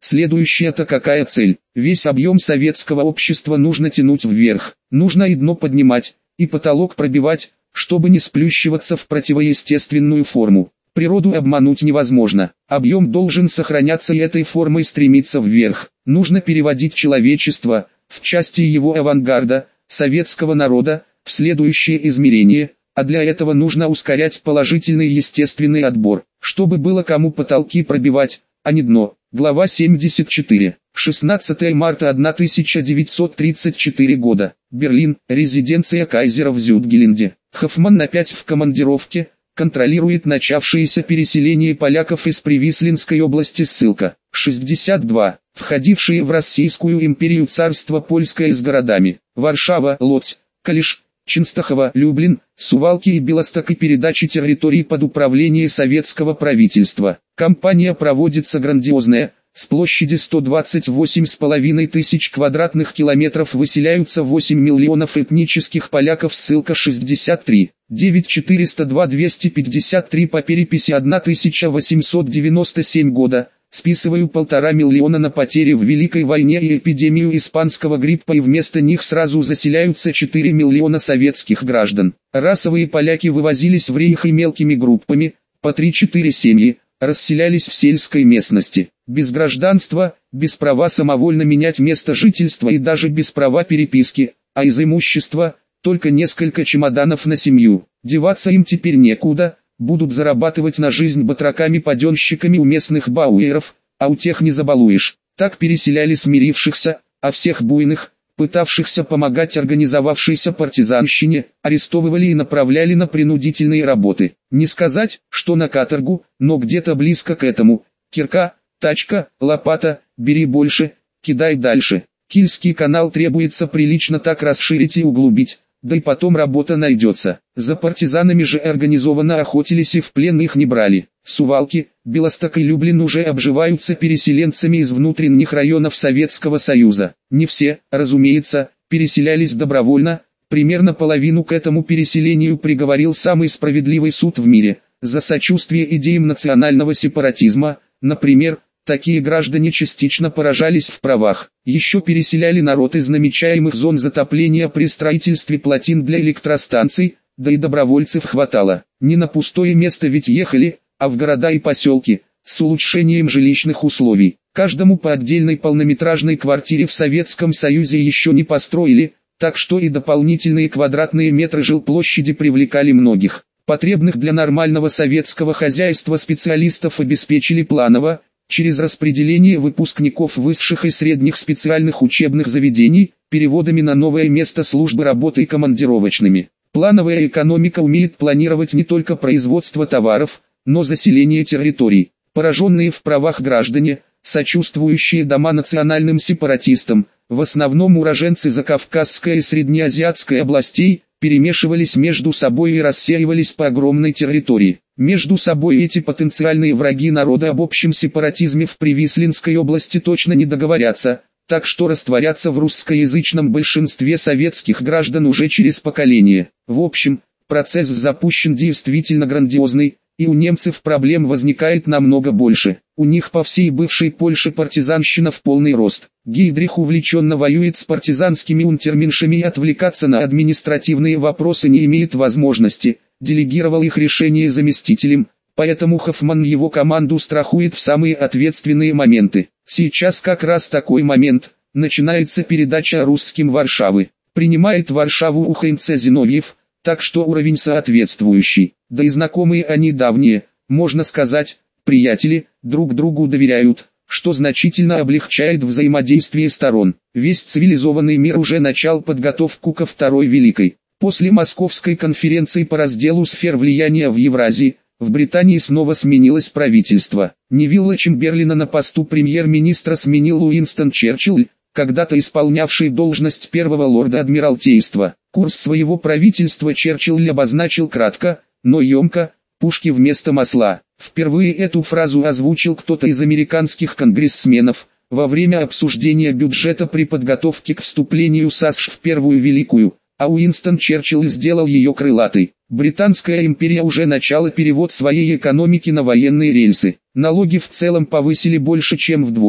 Следующая-то какая цель? Весь объем советского общества нужно тянуть вверх, нужно и дно поднимать, и потолок пробивать, чтобы не сплющиваться в противоестественную форму. Природу обмануть невозможно, объем должен сохраняться и этой формой стремиться вверх. Нужно переводить человечество, в части его авангарда, советского народа, в следующее измерение, а для этого нужно ускорять положительный естественный отбор, чтобы было кому потолки пробивать, а не дно. Глава семьдесят четыре. шестнадцатое марта тысяча девятьсот тридцать четвёртого года. Берлин, резиденция кайзера в Зюдгеленде. Хоффман опять в командировке, контролирует начавшееся переселение поляков из Привислинской области. Ссылка. шестьдесят два. Входившие в Российскую империю царство польское с городами Варшава, Лодзь, Калиш, Ченстахова, Люблин, Сувалки и Белосток и передачи территорий под управление советского правительства. Кампания проводится грандиозная, с площади сто двадцать восемь с половиной тысяч квадратных километров выселяются восемь миллионов этнических поляков. Ссылка шестьдесят три. девять четыреста два двести пятьдесят три по переписи тысяча восемьсот девяносто седьмого года. Списываю полтора миллиона на потери в Великой войне и эпидемию испанского гриппа, и вместо них сразу заселяются четыре миллиона советских граждан. Расовые поляки вывозились в рейх и мелкими группами, по три-четыре семьи, расселялись в сельской местности, без гражданства, без права самовольно менять место жительства и даже без права переписки, а из имущества только несколько чемоданов на семью. Деваться им теперь некуда. Будут зарабатывать на жизнь батраками-паденщиками у местных бауэров, а у тех не забалуешь. Так переселяли смирившихся, а всех буйных, пытавшихся помогать организовавшейся партизанщине, арестовывали и направляли на принудительные работы. Не сказать, что на каторгу, но где-то близко к этому. Кирка, тачка, лопата, бери больше, кидай дальше. Кильский канал требуется прилично так расширить и углубить. Да и потом работа найдется. За партизанами же организованно охотились и в плен их не брали. Сувалки, Белосток и Люблин уже обживаются переселенцами из внутренних районов Советского Союза. Не все, разумеется, переселялись добровольно. Примерно половину к этому переселению приговорил самый справедливый суд в мире. За сочувствие идеям национального сепаратизма, например, такие граждане частично поражались в правах. Еще переселяли народ из намечаемых зон затопления при строительстве плотин для электростанций, да и добровольцев хватало. Не на пустое место ведь ехали, а в города и поселки, с улучшением жилищных условий. Каждому по отдельной полнометражной квартире в Советском Союзе еще не построили, так что и дополнительные квадратные метры жилплощади привлекали многих. Потребных для нормального советского хозяйства специалистов обеспечили планово, через распределение выпускников высших и средних специальных учебных заведений, переводами на новое место службы работы и командировочными. Плановая экономика умеет планировать не только производство товаров, но заселение территорий. Пораженные в правах граждане, сочувствующие дома национальным сепаратистам, в основном уроженцы Закавказской и Среднеазиатской областей, перемешивались между собой и рассеивались по огромной территории. Между собой эти потенциальные враги народа об общем сепаратизме в Привислинской области точно не договорятся, так что растворятся в русскоязычном большинстве советских граждан уже через поколение. В общем, процесс запущен действительно грандиозный, и у немцев проблем возникает намного больше. У них по всей бывшей Польше партизанщина в полный рост. Гейдрих увлеченно воюет с партизанскими унтерменшами и отвлекаться на административные вопросы не имеет возможности, делегировал их решение заместителям, поэтому Хоффман его команду страхует в самые ответственные моменты. Сейчас как раз такой момент, начинается передача русским Варшавы. Принимает Варшаву Уханьце Зиновьев, так что уровень соответствующий. Да и знакомые они давние, можно сказать, приятели, друг другу доверяют, что значительно облегчает взаимодействие сторон. Весь цивилизованный мир уже начал подготовку ко Второй Великой. После Московской конференции по разделу сфер влияния в Евразии, в Британии снова сменилось правительство. Невилла Чемберлина на посту премьер-министра сменил Уинстон Черчилль, когда-то исполнявший должность первого лорда Адмиралтейства. Курс своего правительства Черчилль обозначил кратко, но емко: пушки вместо масла. Впервые эту фразу озвучил кто-то из американских конгрессменов, во время обсуждения бюджета при подготовке к вступлению САСШ в Первую Великую, а Уинстон Черчилль сделал ее крылатой. Британская империя уже начала перевод своей экономики на военные рельсы. Налоги в целом повысили больше чем вдвое,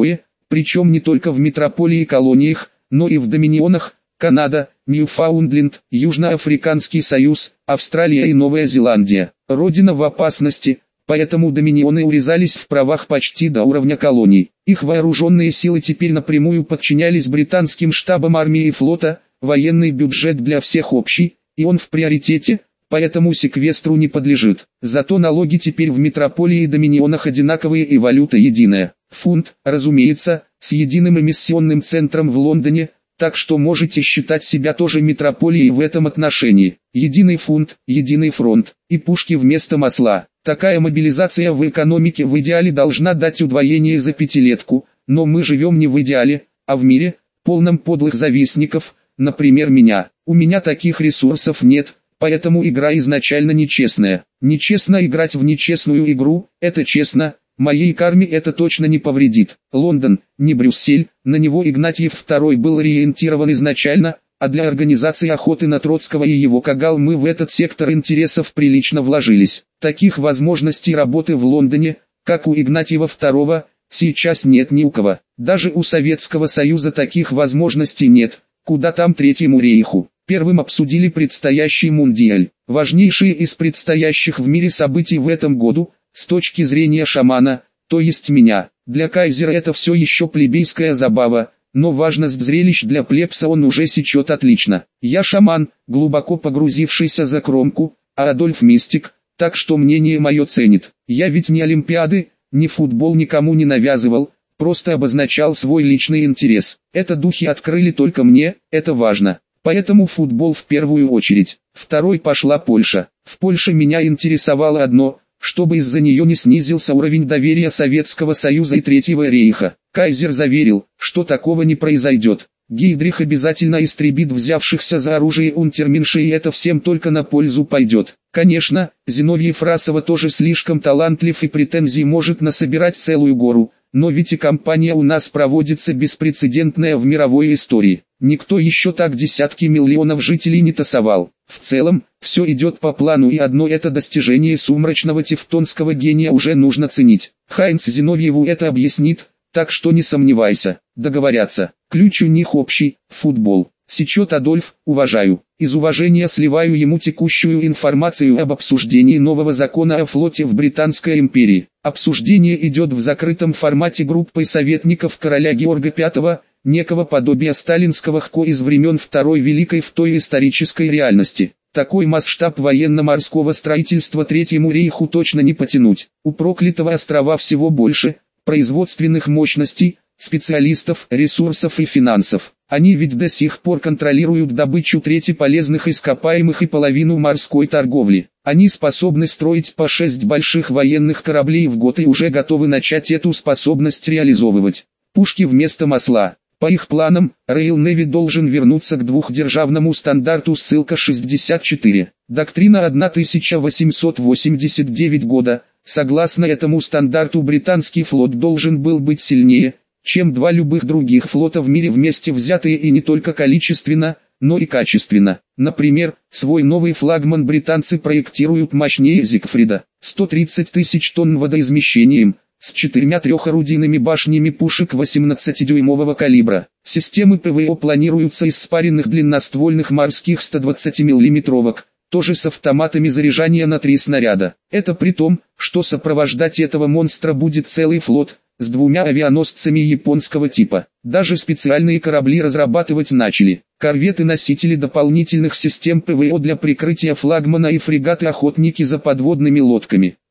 причем не только в метрополии и колониях, но и в доминионах, Канада, Ньюфаундленд, Южноафриканский союз, Австралия и Новая Зеландия. Родина в опасности, поэтому доминионы урезались в правах почти до уровня колоний. Их вооруженные силы теперь напрямую подчинялись британским штабам армии и флота, военный бюджет для всех общий, и он в приоритете, поэтому секвестру не подлежит. Зато налоги теперь в метрополии и доминионах одинаковые и валюта единая. Фунт, разумеется, с единым эмиссионным центром в Лондоне, так что можете считать себя тоже метрополией в этом отношении. Единый фунт, единый фронт, и пушки вместо масла. Такая мобилизация в экономике в идеале должна дать удвоение за пятилетку, но мы живем не в идеале, а в мире, полном подлых завистников, например меня. У меня таких ресурсов нет, поэтому игра изначально нечестная. Нечестно играть в нечестную игру, это честно. Моей карме это точно не повредит. Лондон, не Брюссель, на него Игнатьев второй был ориентирован изначально, а для организации охоты на Троцкого и его кагал мы в этот сектор интересов прилично вложились. Таких возможностей работы в Лондоне, как у Игнатьева второго, сейчас нет ни у кого. Даже у Советского Союза таких возможностей нет, куда там Третьему рейху. Первым обсудили предстоящий мундиаль. Важнейшие из предстоящих в мире событий в этом году – с точки зрения шамана, то есть меня. Для кайзера это все еще плебейская забава, но важность зрелищ для плебса он уже сечет отлично. Я шаман, глубоко погрузившийся за кромку, а Адольф мистик, так что мнение мое ценит. Я ведь ни олимпиады, ни футбол никому не навязывал, просто обозначал свой личный интерес. Это духи открыли только мне, это важно. Поэтому футбол в первую очередь. Второй пошла Польша. В Польше меня интересовало одно – чтобы из-за нее не снизился уровень доверия Советского Союза и Третьего рейха. Кайзер заверил, что такого не произойдет. Гейдрих обязательно истребит взявшихся за оружие унтерменшей, и это всем только на пользу пойдет. Конечно, Зиновьев расово тоже слишком талантлив и претензий может насобирать целую гору, но ведь и кампания у нас проводится беспрецедентная в мировой истории. Никто еще так десятки миллионов жителей не тасовал. В целом, все идет по плану, и одно это достижение сумрачного тевтонского гения уже нужно ценить. Хайнц Зиновьеву это объяснит, так что не сомневайся, договорятся. Ключ у них общий – футбол. Сечет Адольф, уважаю. Из уважения сливаю ему текущую информацию об обсуждении нового закона о флоте в Британской империи. Обсуждение идет в закрытом формате группой советников короля Георга пятого, некого подобия сталинского ХКО из времен Второй Великой в той исторической реальности. Такой масштаб военно-морского строительства Третьему рейху точно не потянуть. У проклятого острова всего больше, производственных мощностей, специалистов, ресурсов и финансов. Они ведь до сих пор контролируют добычу трети полезных ископаемых и половину морской торговли. Они способны строить по шесть больших военных кораблей в год и уже готовы начать эту способность реализовывать. Пушки вместо масла. По их планам, Royal Navy должен вернуться к двухдержавному стандарту, ссылка шестьдесят четыре. Доктрина тысяча восемьсот восемьдесят девятого года. Согласно этому стандарту британский флот должен был быть сильнее, чем два любых других флота в мире вместе взятые, и не только количественно, но и качественно. Например, свой новый флагман британцы проектируют мощнее Зигфрида. сто тридцать тысяч тонн водоизмещением, с четырьмя трехорудийными башнями пушек восемнадцатидюймового калибра. Системы ПВО планируются из спаренных длинноствольных морских сто двадцатимиллиметровок, тоже с автоматами заряжания на три снаряда. Это при том, что сопровождать этого монстра будет целый флот, с двумя авианосцами японского типа. Даже специальные корабли разрабатывать начали. Корветы-носители дополнительных систем ПВО для прикрытия флагмана и фрегаты-охотники за подводными лодками.